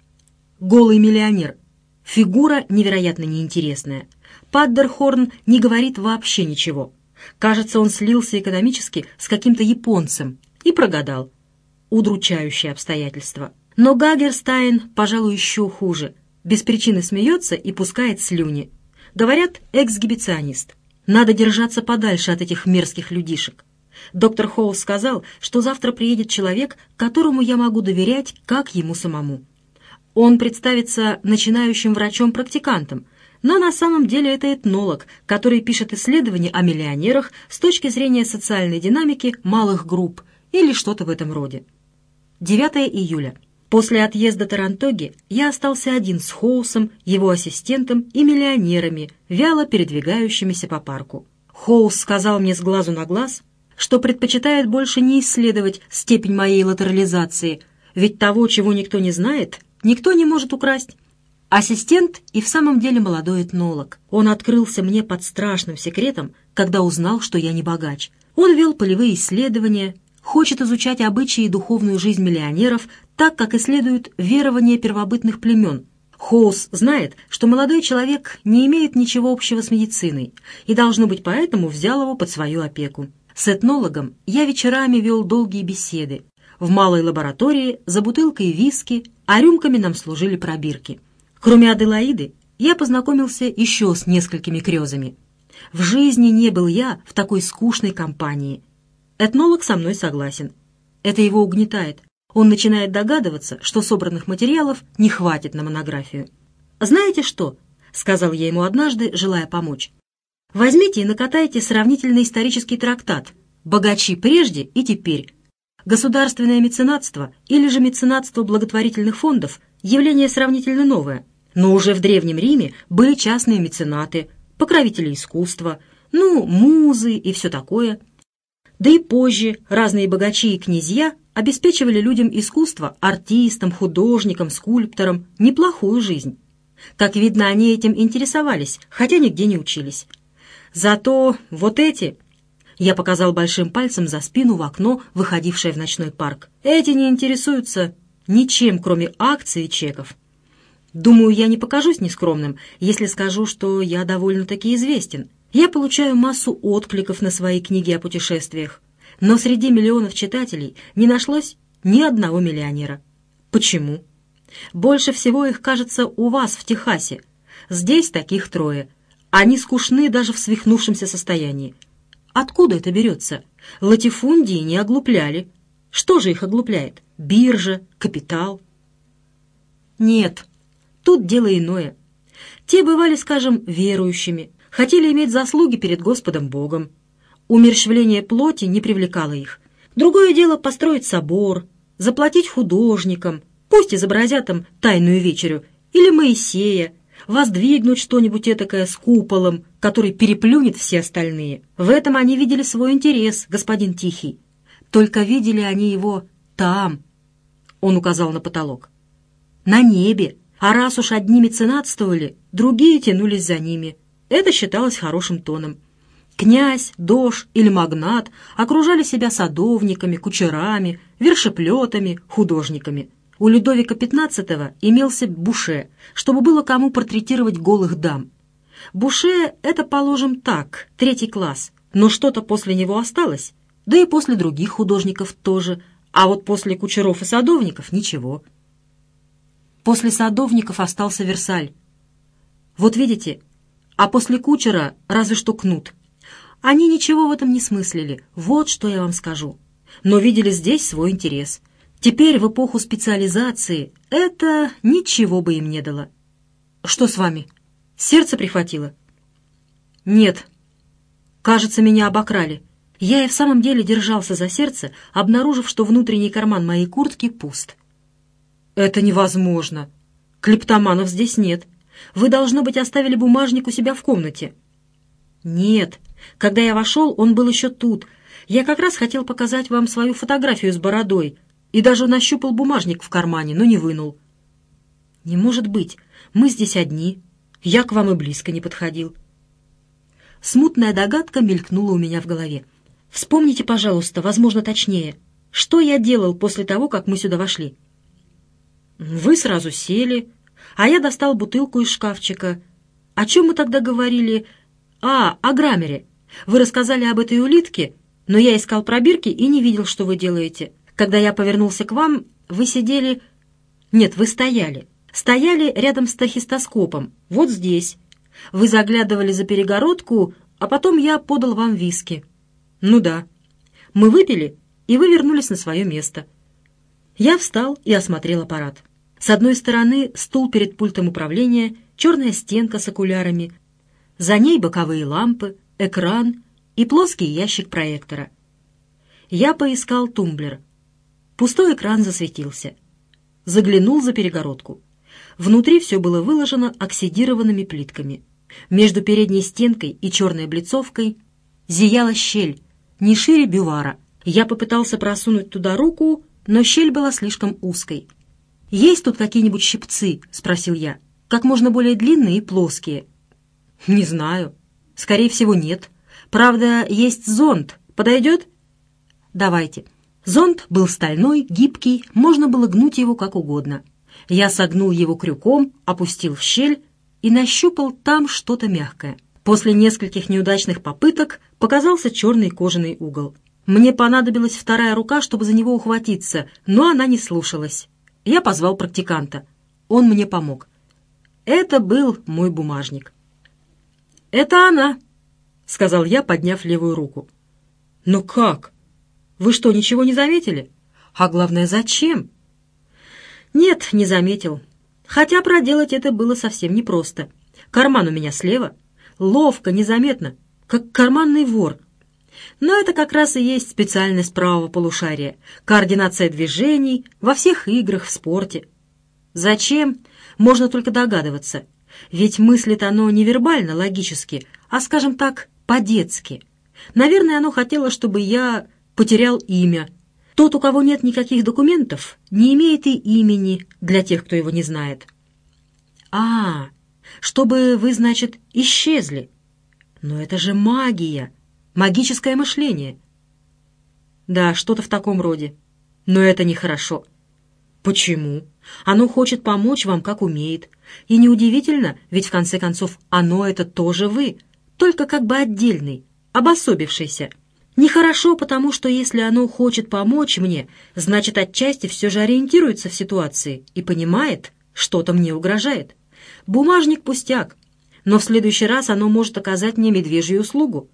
Голый миллионер. Фигура невероятно неинтересная. Паддерхорн не говорит вообще ничего. Кажется, он слился экономически с каким-то японцем и прогадал. Удручающее обстоятельство. Но Гагерстайн, пожалуй, еще хуже. Без причины смеется и пускает слюни. Говорят, эксгибиционист. Надо держаться подальше от этих мерзких людишек. Доктор Хоус сказал, что завтра приедет человек, которому я могу доверять, как ему самому. Он представится начинающим врачом-практикантом, но на самом деле это этнолог, который пишет исследования о миллионерах с точки зрения социальной динамики малых групп или что-то в этом роде. девятое июля. После отъезда Тарантоги я остался один с Хоусом, его ассистентом и миллионерами, вяло передвигающимися по парку. Хоус сказал мне с глазу на глаз, что предпочитает больше не исследовать степень моей латерализации, ведь того, чего никто не знает, никто не может украсть. Ассистент и в самом деле молодой этнолог. Он открылся мне под страшным секретом, когда узнал, что я не богач. Он вел полевые исследования, хочет изучать обычаи и духовную жизнь миллионеров, так как исследуют верования первобытных племен. Хоус знает, что молодой человек не имеет ничего общего с медициной, и, должно быть, поэтому взял его под свою опеку. С этнологом я вечерами вел долгие беседы. В малой лаборатории за бутылкой виски, а рюмками нам служили пробирки. Кроме Аделаиды, я познакомился еще с несколькими крёзами. В жизни не был я в такой скучной компании. Этнолог со мной согласен. Это его угнетает. Он начинает догадываться, что собранных материалов не хватит на монографию. «Знаете что?» — сказал я ему однажды, желая помочь. «Возьмите и накатайте сравнительный исторический трактат «Богачи прежде и теперь». Государственное меценатство или же меценатство благотворительных фондов – явление сравнительно новое. Но уже в Древнем Риме были частные меценаты, покровители искусства, ну, музы и все такое. Да и позже разные богачи и князья обеспечивали людям искусства, артистам, художникам, скульпторам, неплохую жизнь. Как видно, они этим интересовались, хотя нигде не учились. Зато вот эти... Я показал большим пальцем за спину в окно, выходившее в ночной парк. Эти не интересуются ничем, кроме акций и чеков. Думаю, я не покажусь нескромным, если скажу, что я довольно-таки известен. Я получаю массу откликов на свои книги о путешествиях, но среди миллионов читателей не нашлось ни одного миллионера. Почему? Больше всего их, кажется, у вас в Техасе. Здесь таких трое. Они скучны даже в свихнувшемся состоянии. Откуда это берется? Латифундии не оглупляли. Что же их оглупляет? Биржа, капитал? Нет, тут дело иное. Те бывали, скажем, верующими, хотели иметь заслуги перед Господом Богом. Умерщвление плоти не привлекало их. Другое дело построить собор, заплатить художникам, пусть изобразят там Тайную вечерю, или Моисея, воздвигнуть что-нибудь этакое с куполом, который переплюнет все остальные. В этом они видели свой интерес, господин Тихий. Только видели они его там, он указал на потолок, на небе. А раз уж одни меценатствовали, другие тянулись за ними. Это считалось хорошим тоном. Князь, дож или магнат окружали себя садовниками, кучерами, вершеплетами, художниками. У Людовика пятнадцатого имелся буше, чтобы было кому портретировать голых дам. Буше — это, положим, так, третий класс, но что-то после него осталось, да и после других художников тоже, а вот после Кучеров и Садовников — ничего. После Садовников остался Версаль. Вот видите, а после Кучера разве что Кнут. Они ничего в этом не смыслили, вот что я вам скажу. Но видели здесь свой интерес. Теперь, в эпоху специализации, это ничего бы им не дало. Что с вами? Сердце прихватило? Нет. Кажется, меня обокрали. Я и в самом деле держался за сердце, обнаружив, что внутренний карман моей куртки пуст. Это невозможно. Клептоманов здесь нет. Вы, должно быть, оставили бумажник у себя в комнате. Нет. Когда я вошел, он был еще тут. Я как раз хотел показать вам свою фотографию с бородой и даже нащупал бумажник в кармане, но не вынул. Не может быть. Мы здесь одни. Я к вам и близко не подходил. Смутная догадка мелькнула у меня в голове. Вспомните, пожалуйста, возможно, точнее, что я делал после того, как мы сюда вошли. Вы сразу сели, а я достал бутылку из шкафчика. О чем мы тогда говорили? А, о Граммере. Вы рассказали об этой улитке, но я искал пробирки и не видел, что вы делаете. Когда я повернулся к вам, вы сидели... Нет, вы стояли. Стояли рядом с тахистоскопом, вот здесь. Вы заглядывали за перегородку, а потом я подал вам виски. Ну да. Мы выпили, и вы вернулись на свое место. Я встал и осмотрел аппарат. С одной стороны стул перед пультом управления, черная стенка с окулярами, за ней боковые лампы, экран и плоский ящик проектора. Я поискал тумблер. Пустой экран засветился. Заглянул за перегородку. Внутри все было выложено оксидированными плитками. Между передней стенкой и черной облицовкой зияла щель, не шире бювара. Я попытался просунуть туда руку, но щель была слишком узкой. «Есть тут какие-нибудь щипцы?» — спросил я. «Как можно более длинные и плоские». «Не знаю. Скорее всего, нет. Правда, есть зонд. Подойдет?» «Давайте». Зонд был стальной, гибкий, можно было гнуть его как угодно. Я согнул его крюком, опустил в щель и нащупал там что-то мягкое. После нескольких неудачных попыток показался черный кожаный угол. Мне понадобилась вторая рука, чтобы за него ухватиться, но она не слушалась. Я позвал практиканта. Он мне помог. Это был мой бумажник. «Это она», — сказал я, подняв левую руку. «Но как? Вы что, ничего не заметили? А главное, зачем?» «Нет, не заметил. Хотя проделать это было совсем непросто. Карман у меня слева. Ловко, незаметно, как карманный вор. Но это как раз и есть специальность правого полушария. Координация движений во всех играх, в спорте. Зачем? Можно только догадываться. Ведь мыслит оно не вербально, логически, а, скажем так, по-детски. Наверное, оно хотело, чтобы я потерял имя. Тот, у кого нет никаких документов, не имеет и имени для тех, кто его не знает. А, чтобы вы, значит, исчезли. Но это же магия, магическое мышление. Да, что-то в таком роде. Но это нехорошо. Почему? Оно хочет помочь вам, как умеет. И неудивительно, ведь в конце концов оно — это тоже вы, только как бы отдельный, обособившийся. Нехорошо, потому что если оно хочет помочь мне, значит, отчасти все же ориентируется в ситуации и понимает, что-то мне угрожает. Бумажник пустяк, но в следующий раз оно может оказать мне медвежью услугу.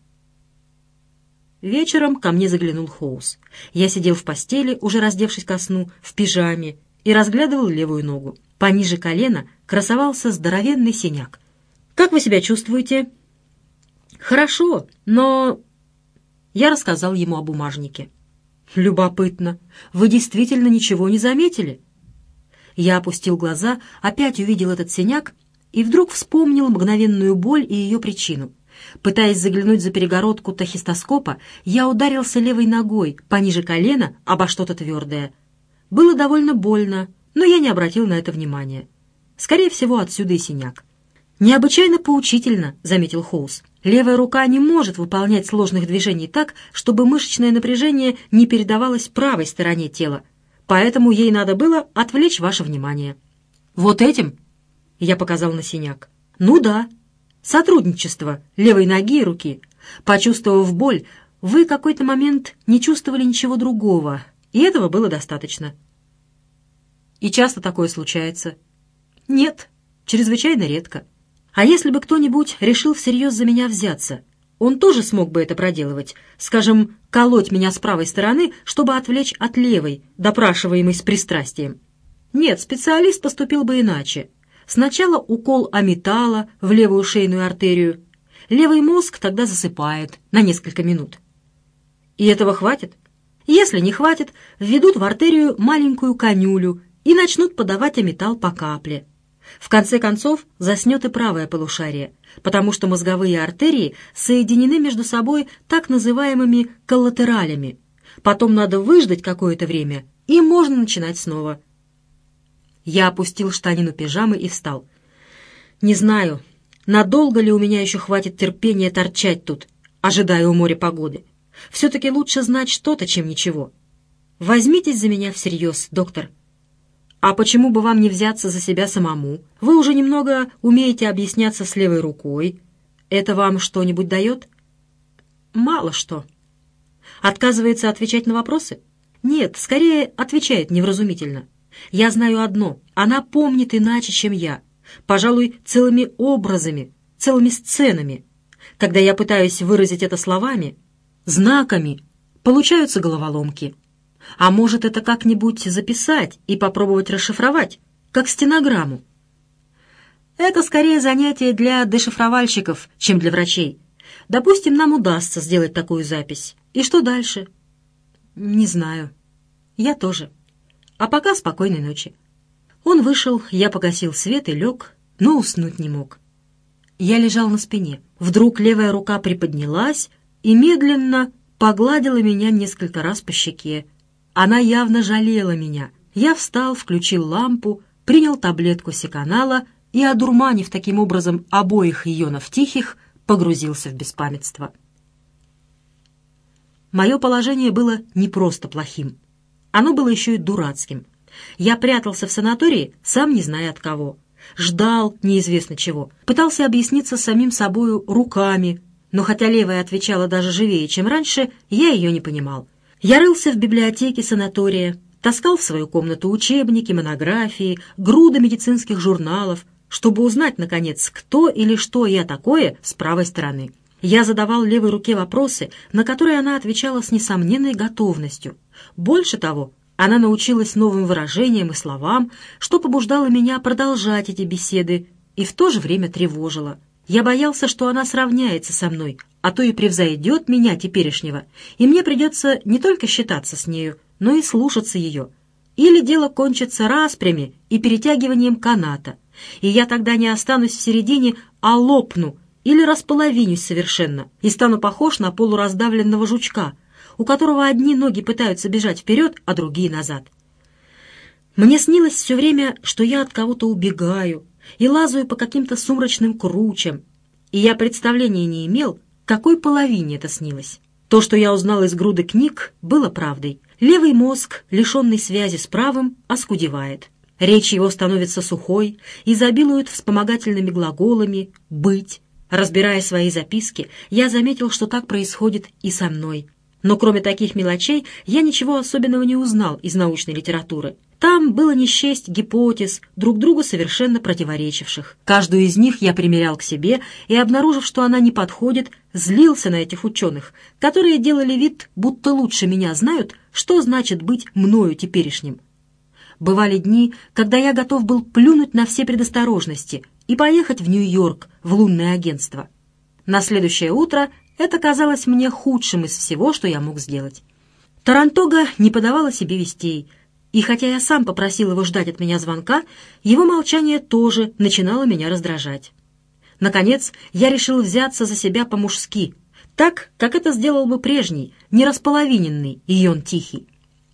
Вечером ко мне заглянул Хоус. Я сидел в постели, уже раздевшись ко сну, в пижаме, и разглядывал левую ногу. Пониже колена красовался здоровенный синяк. «Как вы себя чувствуете?» «Хорошо, но...» Я рассказал ему о бумажнике. «Любопытно. Вы действительно ничего не заметили?» Я опустил глаза, опять увидел этот синяк и вдруг вспомнил мгновенную боль и ее причину. Пытаясь заглянуть за перегородку тахистоскопа, я ударился левой ногой пониже колена обо что-то твердое. Было довольно больно, но я не обратил на это внимания. Скорее всего, отсюда и синяк. «Необычайно поучительно», — заметил Хоус. «Левая рука не может выполнять сложных движений так, чтобы мышечное напряжение не передавалось правой стороне тела. поэтому ей надо было отвлечь ваше внимание». «Вот этим?» — я показал на синяк. «Ну да. Сотрудничество левой ноги и руки. Почувствовав боль, вы какой-то момент не чувствовали ничего другого, и этого было достаточно». «И часто такое случается?» «Нет, чрезвычайно редко. А если бы кто-нибудь решил всерьез за меня взяться, он тоже смог бы это проделывать, скажем, колоть меня с правой стороны, чтобы отвлечь от левой, допрашиваемой с пристрастием? Нет, специалист поступил бы иначе. Сначала укол аметала в левую шейную артерию. Левый мозг тогда засыпает на несколько минут. И этого хватит? Если не хватит, введут в артерию маленькую канюлю и начнут подавать аметал по капле. В конце концов, заснет и правое полушарие, потому что мозговые артерии соединены между собой так называемыми коллатералями. Потом надо выждать какое-то время, и можно начинать снова. Я опустил штанину пижамы и встал. Не знаю, надолго ли у меня еще хватит терпения торчать тут, ожидая у моря погоды. Все-таки лучше знать что-то, чем ничего. Возьмитесь за меня всерьез, доктор. А почему бы вам не взяться за себя самому? Вы уже немного умеете объясняться с левой рукой. Это вам что-нибудь дает? Мало что. Отказывается отвечать на вопросы? Нет, скорее отвечает невразумительно. Я знаю одно. Она помнит иначе, чем я. Пожалуй, целыми образами, целыми сценами. Когда я пытаюсь выразить это словами, знаками, получаются головоломки. А может, это как-нибудь записать и попробовать расшифровать, как стенограмму? Это скорее занятие для дешифровальщиков, чем для врачей. Допустим, нам удастся сделать такую запись. И что дальше? Не знаю. Я тоже. А пока спокойной ночи. Он вышел, я погасил свет и лег, но уснуть не мог. Я лежал на спине. Вдруг левая рука приподнялась и медленно погладила меня несколько раз по щеке. Она явно жалела меня. Я встал, включил лампу, принял таблетку секанала и, одурманив таким образом обоих ионов тихих, погрузился в беспамятство. Мое положение было не просто плохим. Оно было еще и дурацким. Я прятался в санатории, сам не зная от кого. Ждал неизвестно чего. Пытался объясниться с самим собою руками, но хотя левая отвечала даже живее, чем раньше, я ее не понимал. Я рылся в библиотеке санатория, таскал в свою комнату учебники, монографии, груды медицинских журналов, чтобы узнать, наконец, кто или что я такое с правой стороны. Я задавал левой руке вопросы, на которые она отвечала с несомненной готовностью. Больше того, она научилась новым выражениям и словам, что побуждало меня продолжать эти беседы и в то же время тревожило. Я боялся, что она сравняется со мной, а то и превзойдет меня теперешнего, и мне придется не только считаться с нею, но и слушаться ее. Или дело кончится распрями и перетягиванием каната, и я тогда не останусь в середине, а лопну или располовинюсь совершенно и стану похож на полураздавленного жучка, у которого одни ноги пытаются бежать вперед, а другие назад. Мне снилось все время, что я от кого-то убегаю и лазаю по каким-то сумрачным кручам, и я представления не имел, какой половине это снилось. То, что я узнал из груды книг, было правдой. Левый мозг, лишенный связи с правым, оскудевает. Речь его становится сухой, изобилует вспомогательными глаголами «быть». Разбирая свои записки, я заметил, что так происходит и со мной. Но кроме таких мелочей я ничего особенного не узнал из научной литературы. Там было не счесть гипотез, друг другу совершенно противоречивших. Каждую из них я примерял к себе и, обнаружив, что она не подходит, злился на этих ученых, которые делали вид, будто лучше меня знают, что значит быть мною теперешним. Бывали дни, когда я готов был плюнуть на все предосторожности и поехать в Нью-Йорк, в лунное агентство. На следующее утро это казалось мне худшим из всего, что я мог сделать. Тарантога не подавал о себе вестей, и хотя я сам попросил его ждать от меня звонка, его молчание тоже начинало меня раздражать. Наконец, я решил взяться за себя по-мужски, так, как это сделал бы прежний, нерасполовиненный Ион Тихий.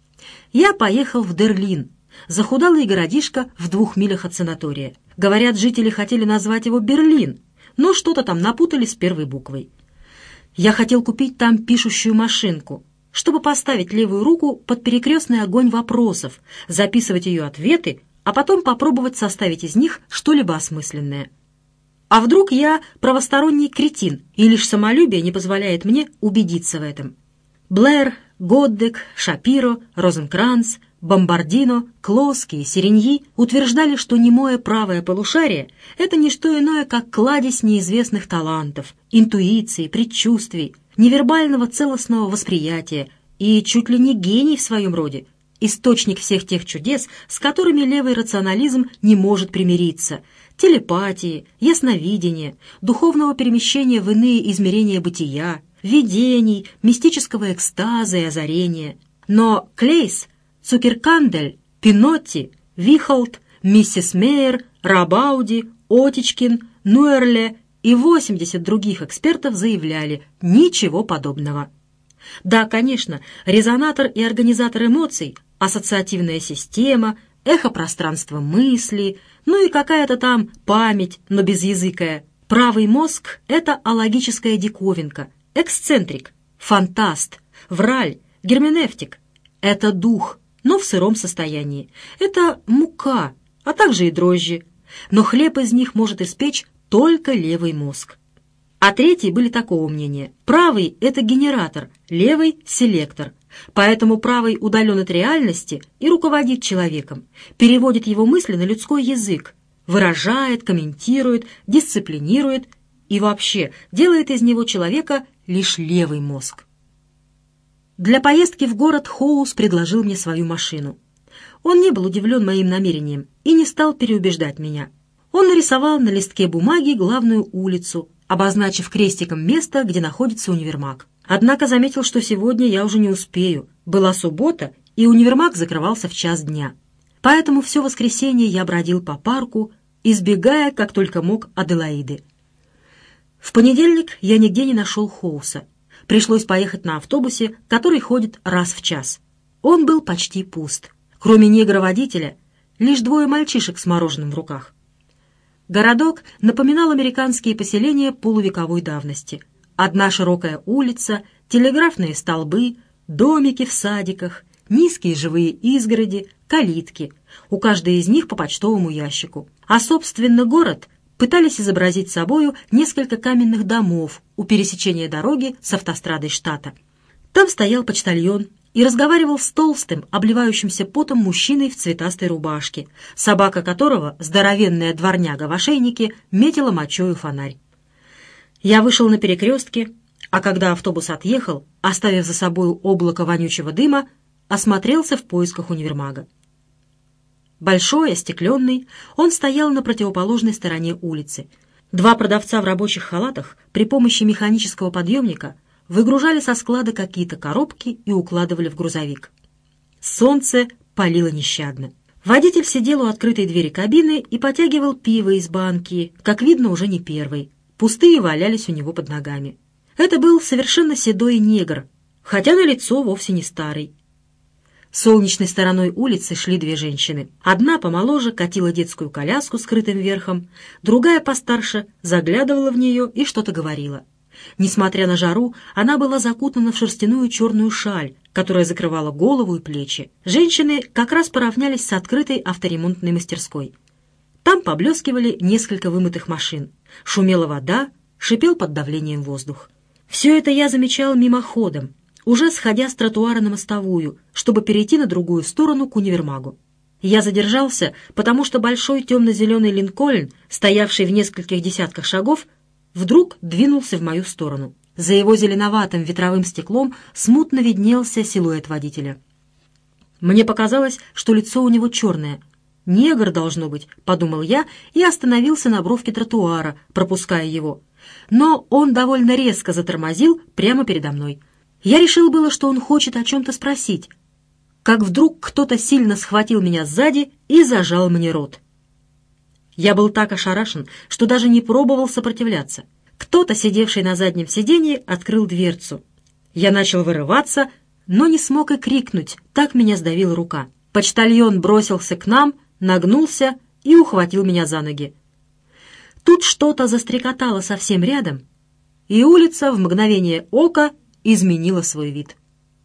Я поехал в Дерлин, захудалый городишко в двух милях от санатория. Говорят, жители хотели назвать его Берлин, но что-то там напутали с первой буквой. Я хотел купить там пишущую машинку, чтобы поставить левую руку под перекрестный огонь вопросов, записывать ее ответы, а потом попробовать составить из них что-либо осмысленное. А вдруг я правосторонний кретин, и лишь самолюбие не позволяет мне убедиться в этом? Блэр, Годдек, Шапиро, Розенкранц, Бомбардино, Клоски и Сереньи утверждали, что немое правое полушарие — это не что иное, как кладезь неизвестных талантов, интуиции, предчувствий, невербального целостного восприятия и чуть ли не гений в своем роде, источник всех тех чудес, с которыми левый рационализм не может примириться, телепатии, ясновидения, духовного перемещения в иные измерения бытия, видений, мистического экстаза и озарения. Но Клейс, Цукеркандель, Пинотти, Вихолд, миссис Мейер, Рабауди, Отичкин, Нуэрле и восемьдесят других экспертов заявляли ничего подобного. Да, конечно, резонатор и организатор эмоций, ассоциативная система, эхопространство мысли, ну и какая-то там память, но безязыкая. Правый мозг — это алогическая диковинка, эксцентрик, фантаст, враль, герменевтик. Это дух, но в сыром состоянии. Это мука, а также и дрожжи. Но хлеб из них может испечь только левый мозг. А третьи были такого мнения. Правый — это генератор, левый — селектор. Поэтому правый удален от реальности и руководит человеком, переводит его мысли на людской язык, выражает, комментирует, дисциплинирует и вообще делает из него человека лишь левый мозг. Для поездки в город Хоус предложил мне свою машину. Он не был удивлен моим намерением и не стал переубеждать меня. Он нарисовал на листке бумаги главную улицу, обозначив крестиком место, где находится универмаг. Однако заметил, что сегодня я уже не успею. Была суббота, и универмаг закрывался в час дня. Поэтому все воскресенье я бродил по парку, избегая, как только мог, Аделаиды. В понедельник я нигде не нашел Хоуса. Пришлось поехать на автобусе, который ходит раз в час. Он был почти пуст. Кроме негра-водителя, лишь двое мальчишек с мороженым в руках. Городок напоминал американские поселения полувековой давности. Одна широкая улица, телеграфные столбы, домики в садиках, низкие живые изгороди, калитки. У каждой из них по почтовому ящику. А, собственно, город пытались изобразить собою несколько каменных домов у пересечения дороги с автострадой штата. Там стоял почтальон и разговаривал с толстым, обливающимся потом мужчиной в цветастой рубашке, собака которого, здоровенная дворняга в ошейнике, метила мочою фонарь. Я вышел на перекрестке, а когда автобус отъехал, оставив за собою облако вонючего дыма, осмотрелся в поисках универмага. Большой, остекленный, он стоял на противоположной стороне улицы. Два продавца в рабочих халатах при помощи механического подъемника выгружали со склада какие-то коробки и укладывали в грузовик. Солнце палило нещадно. Водитель сидел у открытой двери кабины и потягивал пиво из банки, как видно, уже не первый. Пустые валялись у него под ногами. Это был совершенно седой негр, хотя на лицо вовсе не старый. Солнечной стороной улицы шли две женщины. Одна помоложе катила детскую коляску с крытым верхом, другая постарше заглядывала в нее и что-то говорила. Несмотря на жару, она была закутана в шерстяную черную шаль, которая закрывала голову и плечи. Женщины как раз поравнялись с открытой авторемонтной мастерской. Там поблескивали несколько вымытых машин. Шумела вода, шипел под давлением воздух. Все это я замечал мимоходом, уже сходя с тротуара на мостовую, чтобы перейти на другую сторону к универмагу. Я задержался, потому что большой темно-зеленый Линкольн, стоявший в нескольких десятках шагов, вдруг двинулся в мою сторону. За его зеленоватым ветровым стеклом смутно виднелся силуэт водителя. Мне показалось, что лицо у него черное. «Негр, должно быть», — подумал я и остановился на бровке тротуара, пропуская его. Но он довольно резко затормозил прямо передо мной. Я решил было, что он хочет о чем-то спросить, как вдруг кто-то сильно схватил меня сзади и зажал мне рот. Я был так ошарашен, что даже не пробовал сопротивляться. Кто-то, сидевший на заднем сиденье, открыл дверцу. Я начал вырываться, но не смог и крикнуть, так меня сдавила рука. Почтальон бросился к нам, нагнулся и ухватил меня за ноги. Тут что-то застрекотало совсем рядом, и улица в мгновение ока изменила свой вид.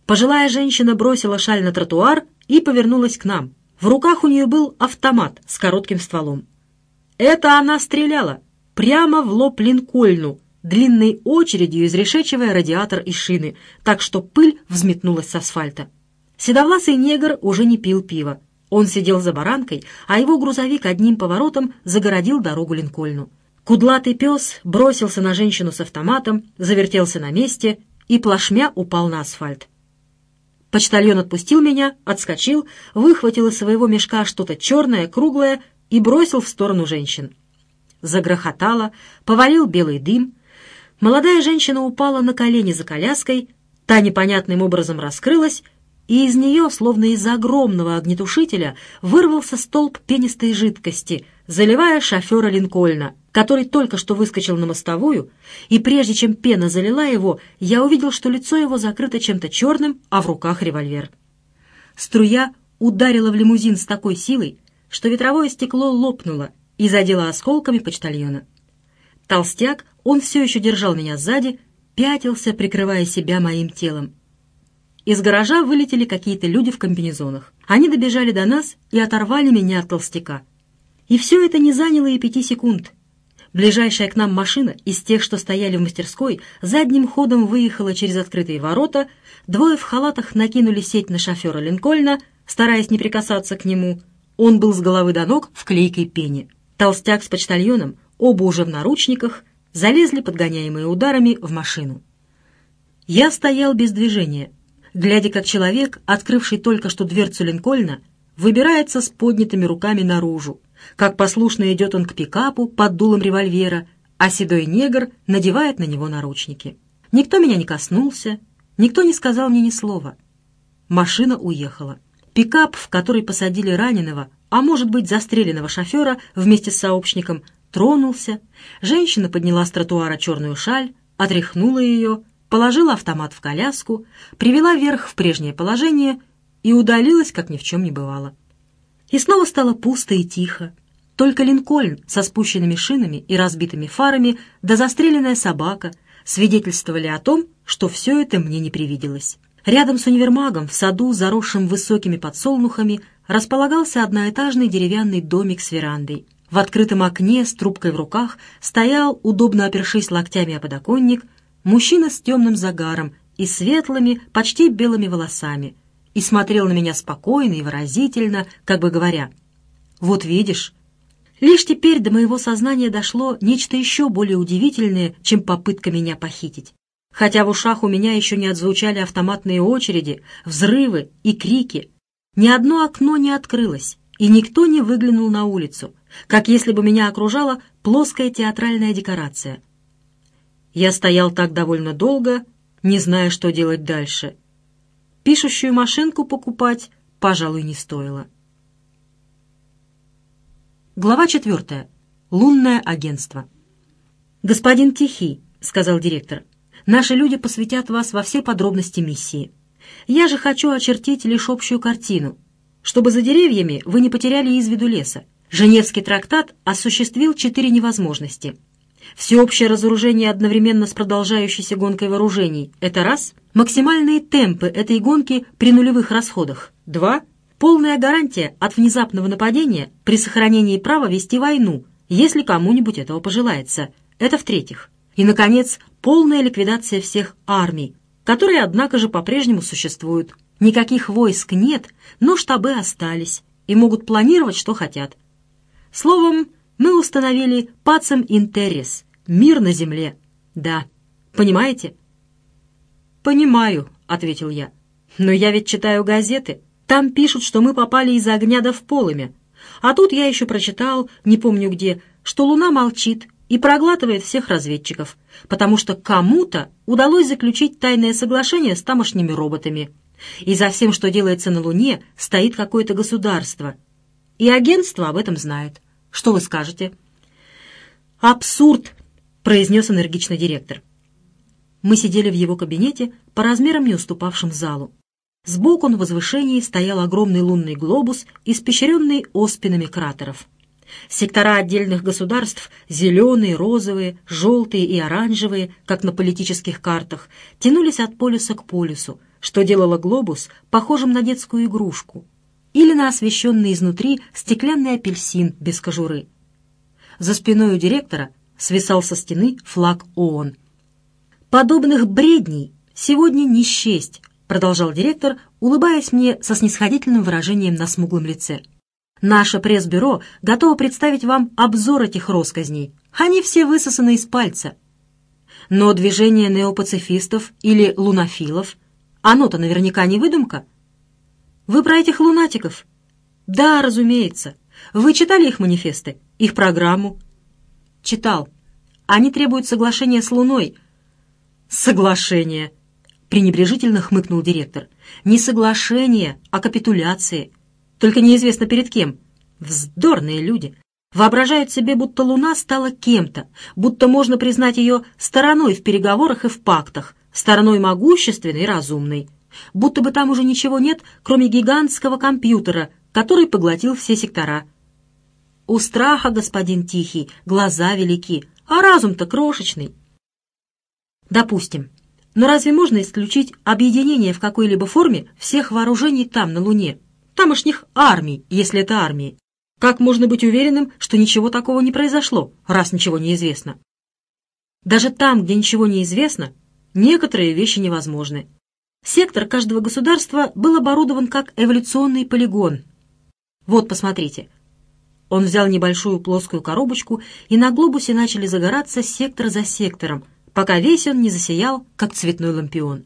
Пожилая женщина бросила шаль на тротуар и повернулась к нам. В руках у нее был автомат с коротким стволом. Это она стреляла прямо в лоб Линкольну, длинной очередью изрешечивая радиатор и шины, так что пыль взметнулась с асфальта. Седовласый негр уже не пил пива. Он сидел за баранкой, а его грузовик одним поворотом загородил дорогу Линкольну. Кудлатый пес бросился на женщину с автоматом, завертелся на месте и плашмя упал на асфальт. Почтальон отпустил меня, отскочил, выхватил из своего мешка что-то черное, круглое и бросил в сторону женщин. Загрохотало, повалил белый дым. Молодая женщина упала на колени за коляской, та непонятным образом раскрылась, и из нее, словно из огромного огнетушителя, вырвался столб пенистой жидкости, заливая шофера Линкольна, который только что выскочил на мостовую, и прежде чем пена залила его, я увидел, что лицо его закрыто чем-то черным, а в руках револьвер. Струя ударила в лимузин с такой силой, что ветровое стекло лопнуло и задело осколками почтальона. Толстяк, он все еще держал меня сзади, пятился, прикрывая себя моим телом. Из гаража вылетели какие-то люди в комбинезонах. Они добежали до нас и оторвали меня от толстяка. И все это не заняло и пяти секунд. Ближайшая к нам машина из тех, что стояли в мастерской, задним ходом выехала через открытые ворота, двое в халатах накинули сеть на шофера Линкольна, стараясь не прикасаться к нему. Он был с головы до ног в клейкой пене. Толстяк с почтальоном, оба уже в наручниках, залезли, подгоняемые ударами, в машину. Я стоял без движения, глядя, как человек, открывший только что дверцу Линкольна, выбирается с поднятыми руками наружу, как послушно идет он к пикапу под дулом револьвера, а седой негр надевает на него наручники. Никто меня не коснулся, никто не сказал мне ни слова. Машина уехала. Пикап, в который посадили раненого, а может быть застреленного шофера вместе с сообщником, тронулся. Женщина подняла с тротуара черную шаль, отряхнула ее, положила автомат в коляску, привела вверх в прежнее положение и удалилась, как ни в чем не бывало. И снова стало пусто и тихо. Только Линкольн со спущенными шинами и разбитыми фарами да застреленная собака свидетельствовали о том, что все это мне не привиделось. Рядом с универмагом, в саду, заросшим высокими подсолнухами, располагался одноэтажный деревянный домик с верандой. В открытом окне с трубкой в руках стоял, удобно опершись локтями о подоконник, мужчина с темным загаром и светлыми, почти белыми волосами, и смотрел на меня спокойно и выразительно, как бы говоря: «Вот видишь». Лишь теперь до моего сознания дошло нечто еще более удивительное, чем попытка меня похитить. Хотя в ушах у меня еще не отзвучали автоматные очереди, взрывы и крики, ни одно окно не открылось, и никто не выглянул на улицу, как если бы меня окружала плоская театральная декорация. Я стоял так довольно долго, не зная, что делать дальше. Пишущую машинку покупать, пожалуй, не стоило. Глава четвертая. Лунное агентство. «Господин Тихий», — сказал директор, — «наши люди посвятят вас во все подробности миссии. Я же хочу очертить лишь общую картину, чтобы за деревьями вы не потеряли из виду леса. Женевский трактат осуществил четыре невозможности. Всеобщее разоружение одновременно с продолжающейся гонкой вооружений — это раз. Максимальные темпы этой гонки при нулевых расходах — два. Полная гарантия от внезапного нападения при сохранении права вести войну, если кому-нибудь этого пожелается — это в-третьих. И, наконец, полная ликвидация всех армий, которые, однако же, по-прежнему существуют. Никаких войск нет, но штабы остались и могут планировать, что хотят. Словом, мы установили «пацем интерес» — мир на земле. Да, понимаете? «Понимаю», — ответил я. «Но я ведь читаю газеты. Там пишут, что мы попали из огня да в полымя. А тут я еще прочитал, не помню где, что Луна молчит и проглатывает всех разведчиков, потому что кому-то удалось заключить тайное соглашение с тамошними роботами. И за всем, что делается на Луне, стоит какое-то государство. И агентство об этом знает. Что вы скажете?» «Абсурд», — произнес энергично директор. Мы сидели в его кабинете, по размерам не уступавшем залу. Сбоку на возвышении стоял огромный лунный глобус, испещренный оспинами кратеров. Сектора отдельных государств, зеленые, розовые, желтые и оранжевые, как на политических картах, тянулись от полюса к полюсу, что делало глобус похожим на детскую игрушку или на освещенный изнутри стеклянный апельсин без кожуры. За спиной у директора свисал со стены флаг ООН. «Подобных бредней сегодня не счесть», — продолжал директор, улыбаясь мне со снисходительным выражением на смуглом лице. «Наше пресс-бюро готово представить вам обзор этих росказней. Они все высосаны из пальца. Но движение неопацифистов или лунофилов, оно-то наверняка не выдумка. Вы про этих лунатиков?» «Да, разумеется. Вы читали их манифесты, их программу?» «Читал. Они требуют соглашения с Луной». «Соглашение», — пренебрежительно хмыкнул директор. «Не соглашение, а капитуляции. Только неизвестно перед кем. Вздорные люди. Воображают себе, будто Луна стала кем-то, будто можно признать ее стороной в переговорах и в пактах, стороной могущественной и разумной. Будто бы там уже ничего нет, кроме гигантского компьютера, который поглотил все сектора. У страха, господин Тихий, глаза велики, а разум-то крошечный». «Допустим. Но разве можно исключить объединение в какой-либо форме всех вооружений там, на Луне? Тамошних армий, если это армии. Как можно быть уверенным, что ничего такого не произошло, раз ничего не известно? Даже там, где ничего не известно, некоторые вещи невозможны. Сектор каждого государства был оборудован как эволюционный полигон. Вот, посмотрите». Он взял небольшую плоскую коробочку, и на глобусе начали загораться сектор за сектором, пока весь он не засиял, как цветной лампион.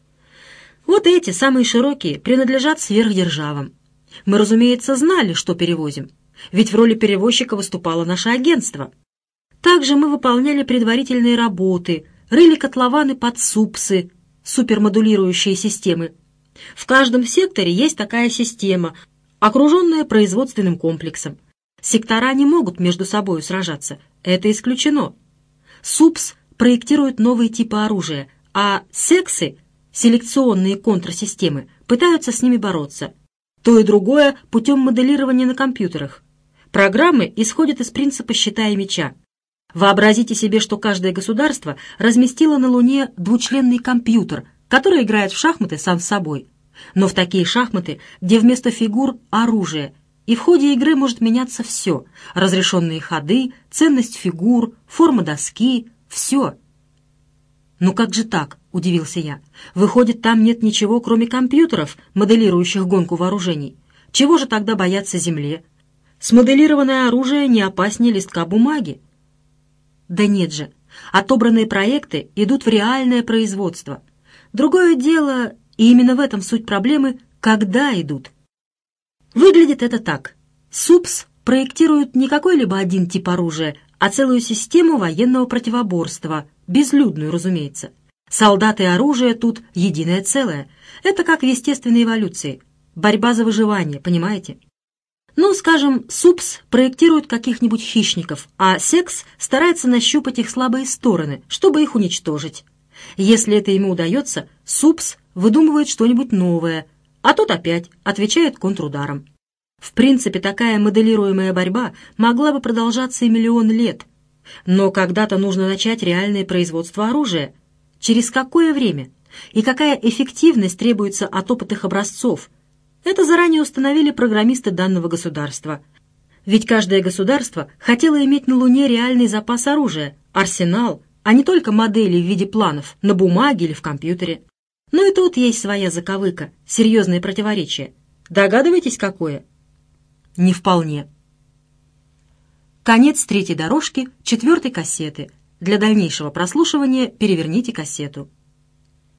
Вот эти, самые широкие, принадлежат сверхдержавам. Мы, разумеется, знали, что перевозим, ведь в роли перевозчика выступало наше агентство. Также мы выполняли предварительные работы, рыли котлованы под супсы, супермодулирующие системы. В каждом секторе есть такая система, окруженная производственным комплексом. Сектора не могут между собой сражаться, это исключено. СУПС проектируют новые типы оружия, а сексы, селекционные контрсистемы, пытаются с ними бороться. То и другое путем моделирования на компьютерах. Программы исходят из принципа щита и меча. Вообразите себе, что каждое государство разместило на Луне двучленный компьютер, который играет в шахматы сам с собой. Но в такие шахматы, где вместо фигур оружие, и в ходе игры может меняться все – разрешенные ходы, ценность фигур, форма доски, все. «Ну как же так?» – удивился я. «Выходит, там нет ничего, кроме компьютеров, моделирующих гонку вооружений. Чего же тогда бояться Земле? Смоделированное оружие не опаснее листка бумаги». «Да нет же. Отобранные проекты идут в реальное производство. Другое дело, и именно в этом суть проблемы, когда идут. Выглядит это так. СУПС проектируют не какой-либо один тип оружия, а целую систему военного противоборства, безлюдную, разумеется. Солдаты и оружие тут единое целое. Это как в естественной эволюции. Борьба за выживание, понимаете? Ну, скажем, СУПС проектирует каких-нибудь хищников, а секс старается нащупать их слабые стороны, чтобы их уничтожить. Если это ему удается, СУПС выдумывает что-нибудь новое, а тот опять отвечает контрударом. В принципе, такая моделируемая борьба могла бы продолжаться и миллион лет. Но когда-то нужно начать реальное производство оружия. Через какое время? И какая эффективность требуется от опытных образцов? Это заранее установили программисты данного государства. Ведь каждое государство хотело иметь на Луне реальный запас оружия, арсенал, а не только модели в виде планов на бумаге или в компьютере. Но и тут есть своя заковыка, серьезное противоречие. Догадываетесь, какое? Не вполне. Конец третьей дорожки четвертой кассеты. Для дальнейшего прослушивания переверните кассету.